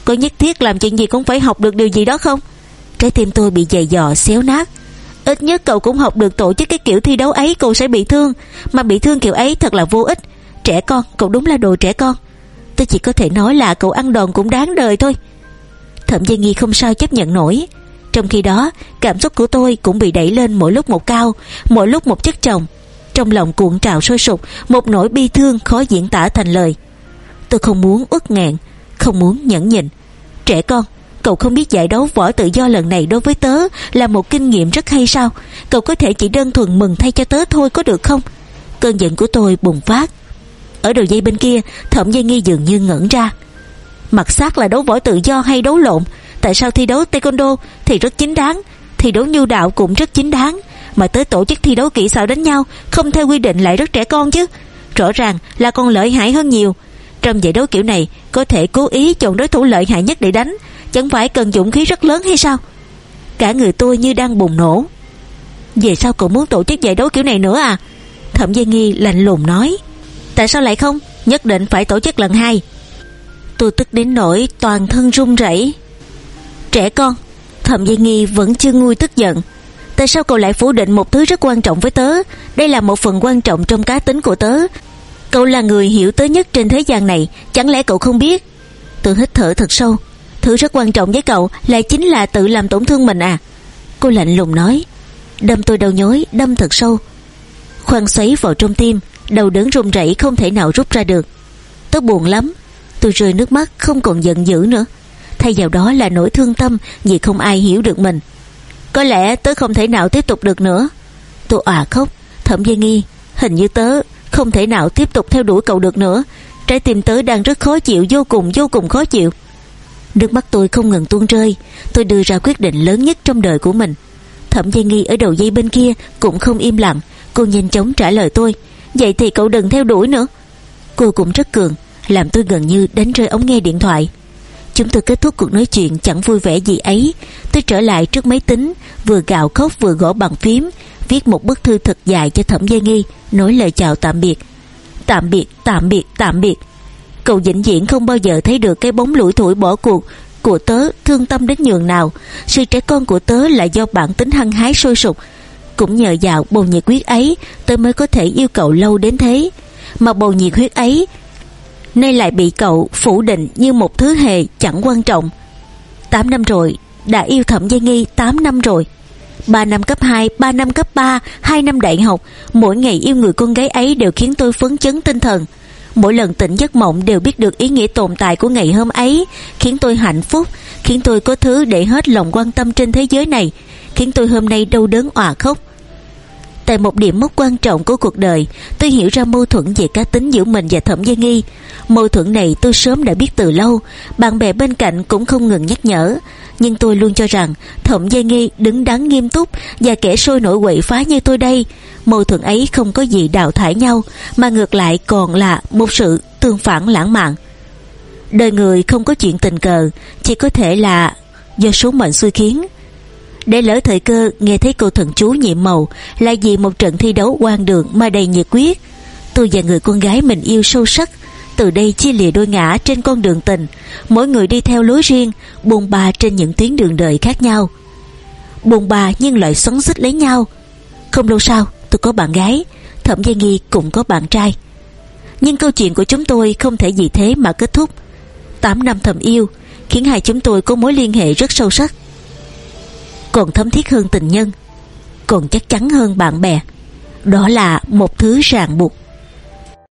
Có nhất thiết làm chuyện gì cũng phải học được điều gì đó không? Trái tim tôi bị giày dò xéo nát. Ít nhất cậu cũng học được tổ chức cái kiểu thi đấu ấy, cậu sẽ bị thương. Mà bị thương kiểu ấy thật là vô ích. Trẻ con, cậu đúng là đồ trẻ con. Tôi chỉ có thể nói là cậu ăn đòn cũng đáng đời thôi. Thẩm Gia Nghi không sao chấp nhận nổi. Trong khi đó, cảm xúc của tôi cũng bị đẩy lên mỗi lúc một cao, mỗi lúc một chất chồng. Trong lòng cuộn trào sôi sục một nỗi bi thương khó diễn tả thành lời. Tôi không muốn uất nghẹn, không muốn nhẫn nhịn. Trẻ con, cậu không biết giải đấu võ tự do lần này đối với tớ là một kinh nghiệm rất hay sao? Cậu có thể chỉ đơn thuần mừng thay cho tớ thôi có được không? Cơn giận của tôi bùng phát. Ở đầu dây bên kia, Thẩm Gia Nghi dường như ngẩn ra. Mặt xác là đấu võ tự do hay đấu lộn? Tại sao thi đấu taekwondo thì rất chính đáng, thi đấu nhu đạo cũng rất chính đáng, mà tới tổ chức thi đấu kỹ xảo đánh nhau không theo quy định lại rất trẻ con chứ? Rõ ràng là còn lợi hại hơn nhiều. Trong giải đấu kiểu này có thể cố ý chọn đối thủ lợi hại nhất để đánh, chẳng phải cần dũng khí rất lớn hay sao? Cả người tôi như đang bùng nổ. Về sau cậu muốn tổ chức giải đấu kiểu này nữa à? Thẩm Gia Nghi lạnh lùng nói. Tại sao lại không? Nhất định phải tổ chức lần hai. Tôi tức đến nỗi toàn thân run rẩy. Trẻ con. Thẩm Gia Nghi vẫn chưa nguôi tức giận. Tại sao cậu lại phủ định một thứ rất quan trọng với tớ? Đây là một phần quan trọng trong cá tính của tớ. Cậu là người hiểu tớ nhất trên thế gian này, chẳng lẽ cậu không biết? Tôi hít thở thật sâu. Thứ rất quan trọng với cậu lại chính là tự làm tổn thương mình à? Cô lạnh lùng nói. Đâm tôi đau nhói, đâm thật sâu. Khoan xoáy vào trong tim, đầu đớn run rẩy không thể nào rút ra được. Tớ buồn lắm. Tôi rơi nước mắt, không còn giận dữ nữa. Thay vào đó là nỗi thương tâm vì không ai hiểu được mình. Có lẽ tớ không thể nào tiếp tục được nữa. Tôi òa khóc. Thẩm Gia Nghi, hình như tớ không thể nào tiếp tục theo đuổi cậu được nữa. Trái tim tớ đang rất khó chịu, vô cùng vô cùng khó chịu. Nước mắt tôi không ngừng tuôn rơi. Tôi đưa ra quyết định lớn nhất trong đời của mình. Thẩm Gia Nghi ở đầu dây bên kia cũng không im lặng. Cô nhanh chóng trả lời tôi. Vậy thì cậu đừng theo đuổi nữa. Cô cũng rất cường, làm tôi gần như đánh rơi ống nghe điện thoại. Chúng tôi kết thúc cuộc nói chuyện chẳng vui vẻ gì ấy. Tôi trở lại trước máy tính, vừa gào khóc vừa gõ bàn phím, viết một bức thư thật dài cho Thẩm Gia Nghi, nói lời chào tạm biệt. Tạm biệt, tạm biệt, tạm biệt. Cậu vĩnh viễn không bao giờ thấy được cái bóng lủi thủi bỏ cuộc của tớ thương tâm đến nhường nào. Sự trẻ con của tớ là do bản tính hăng hái sôi sục. Cũng nhờ vào bầu nhiệt huyết ấy, tớ mới có thể yêu cậu lâu đến thế. Mà bầu nhiệt huyết ấy nay lại bị cậu phủ định như một thứ hề chẳng quan trọng. Tám năm rồi, đã yêu Thẩm Gia Nghi tám năm rồi. Ba năm cấp hai, ba năm cấp ba, hai năm đại học. Mỗi ngày yêu người con gái ấy đều khiến tôi phấn chấn tinh thần. Mỗi lần tỉnh giấc mộng đều biết được ý nghĩa tồn tại của ngày hôm ấy, khiến tôi hạnh phúc, khiến tôi có thứ để hết lòng quan tâm trên thế giới này, khiến tôi hôm nay đau đớn òa khóc. Tại một điểm mốc quan trọng của cuộc đời, tôi hiểu ra mâu thuẫn về cá tính giữa mình và Thẩm Gia Nghi. Mâu thuẫn này tôi sớm đã biết từ lâu, bạn bè bên cạnh cũng không ngừng nhắc nhở. Nhưng tôi luôn cho rằng Thẩm Gia Nghi đứng đắn nghiêm túc, và kẻ sôi nổi quậy phá như tôi đây, mâu thuẫn ấy không có gì đào thải nhau, mà ngược lại còn là một sự tương phản lãng mạn. Đời người không có chuyện tình cờ, chỉ có thể là do số mệnh xui khiến. Để lỡ thời cơ nghe thấy cô thần chú nhiệm màu là vì một trận thi đấu hoang đường mà đầy nhiệt huyết. Tôi và người con gái mình yêu sâu sắc, từ đây chia lìa đôi ngả trên con đường tình, mỗi người đi theo lối riêng, bôn ba trên những tuyến đường đời khác nhau. Bôn ba nhưng lại xoắn xít lấy nhau. Không lâu sau, tôi có bạn gái, Thẩm Gia Nghi cũng có bạn trai. Nhưng câu chuyện của chúng tôi không thể vì thế mà kết thúc. Tám năm thầm yêu khiến hai chúng tôi có mối liên hệ rất sâu sắc, còn thấm thiết hơn tình nhân, còn chắc chắn hơn bạn bè. Đó là một thứ ràng buộc.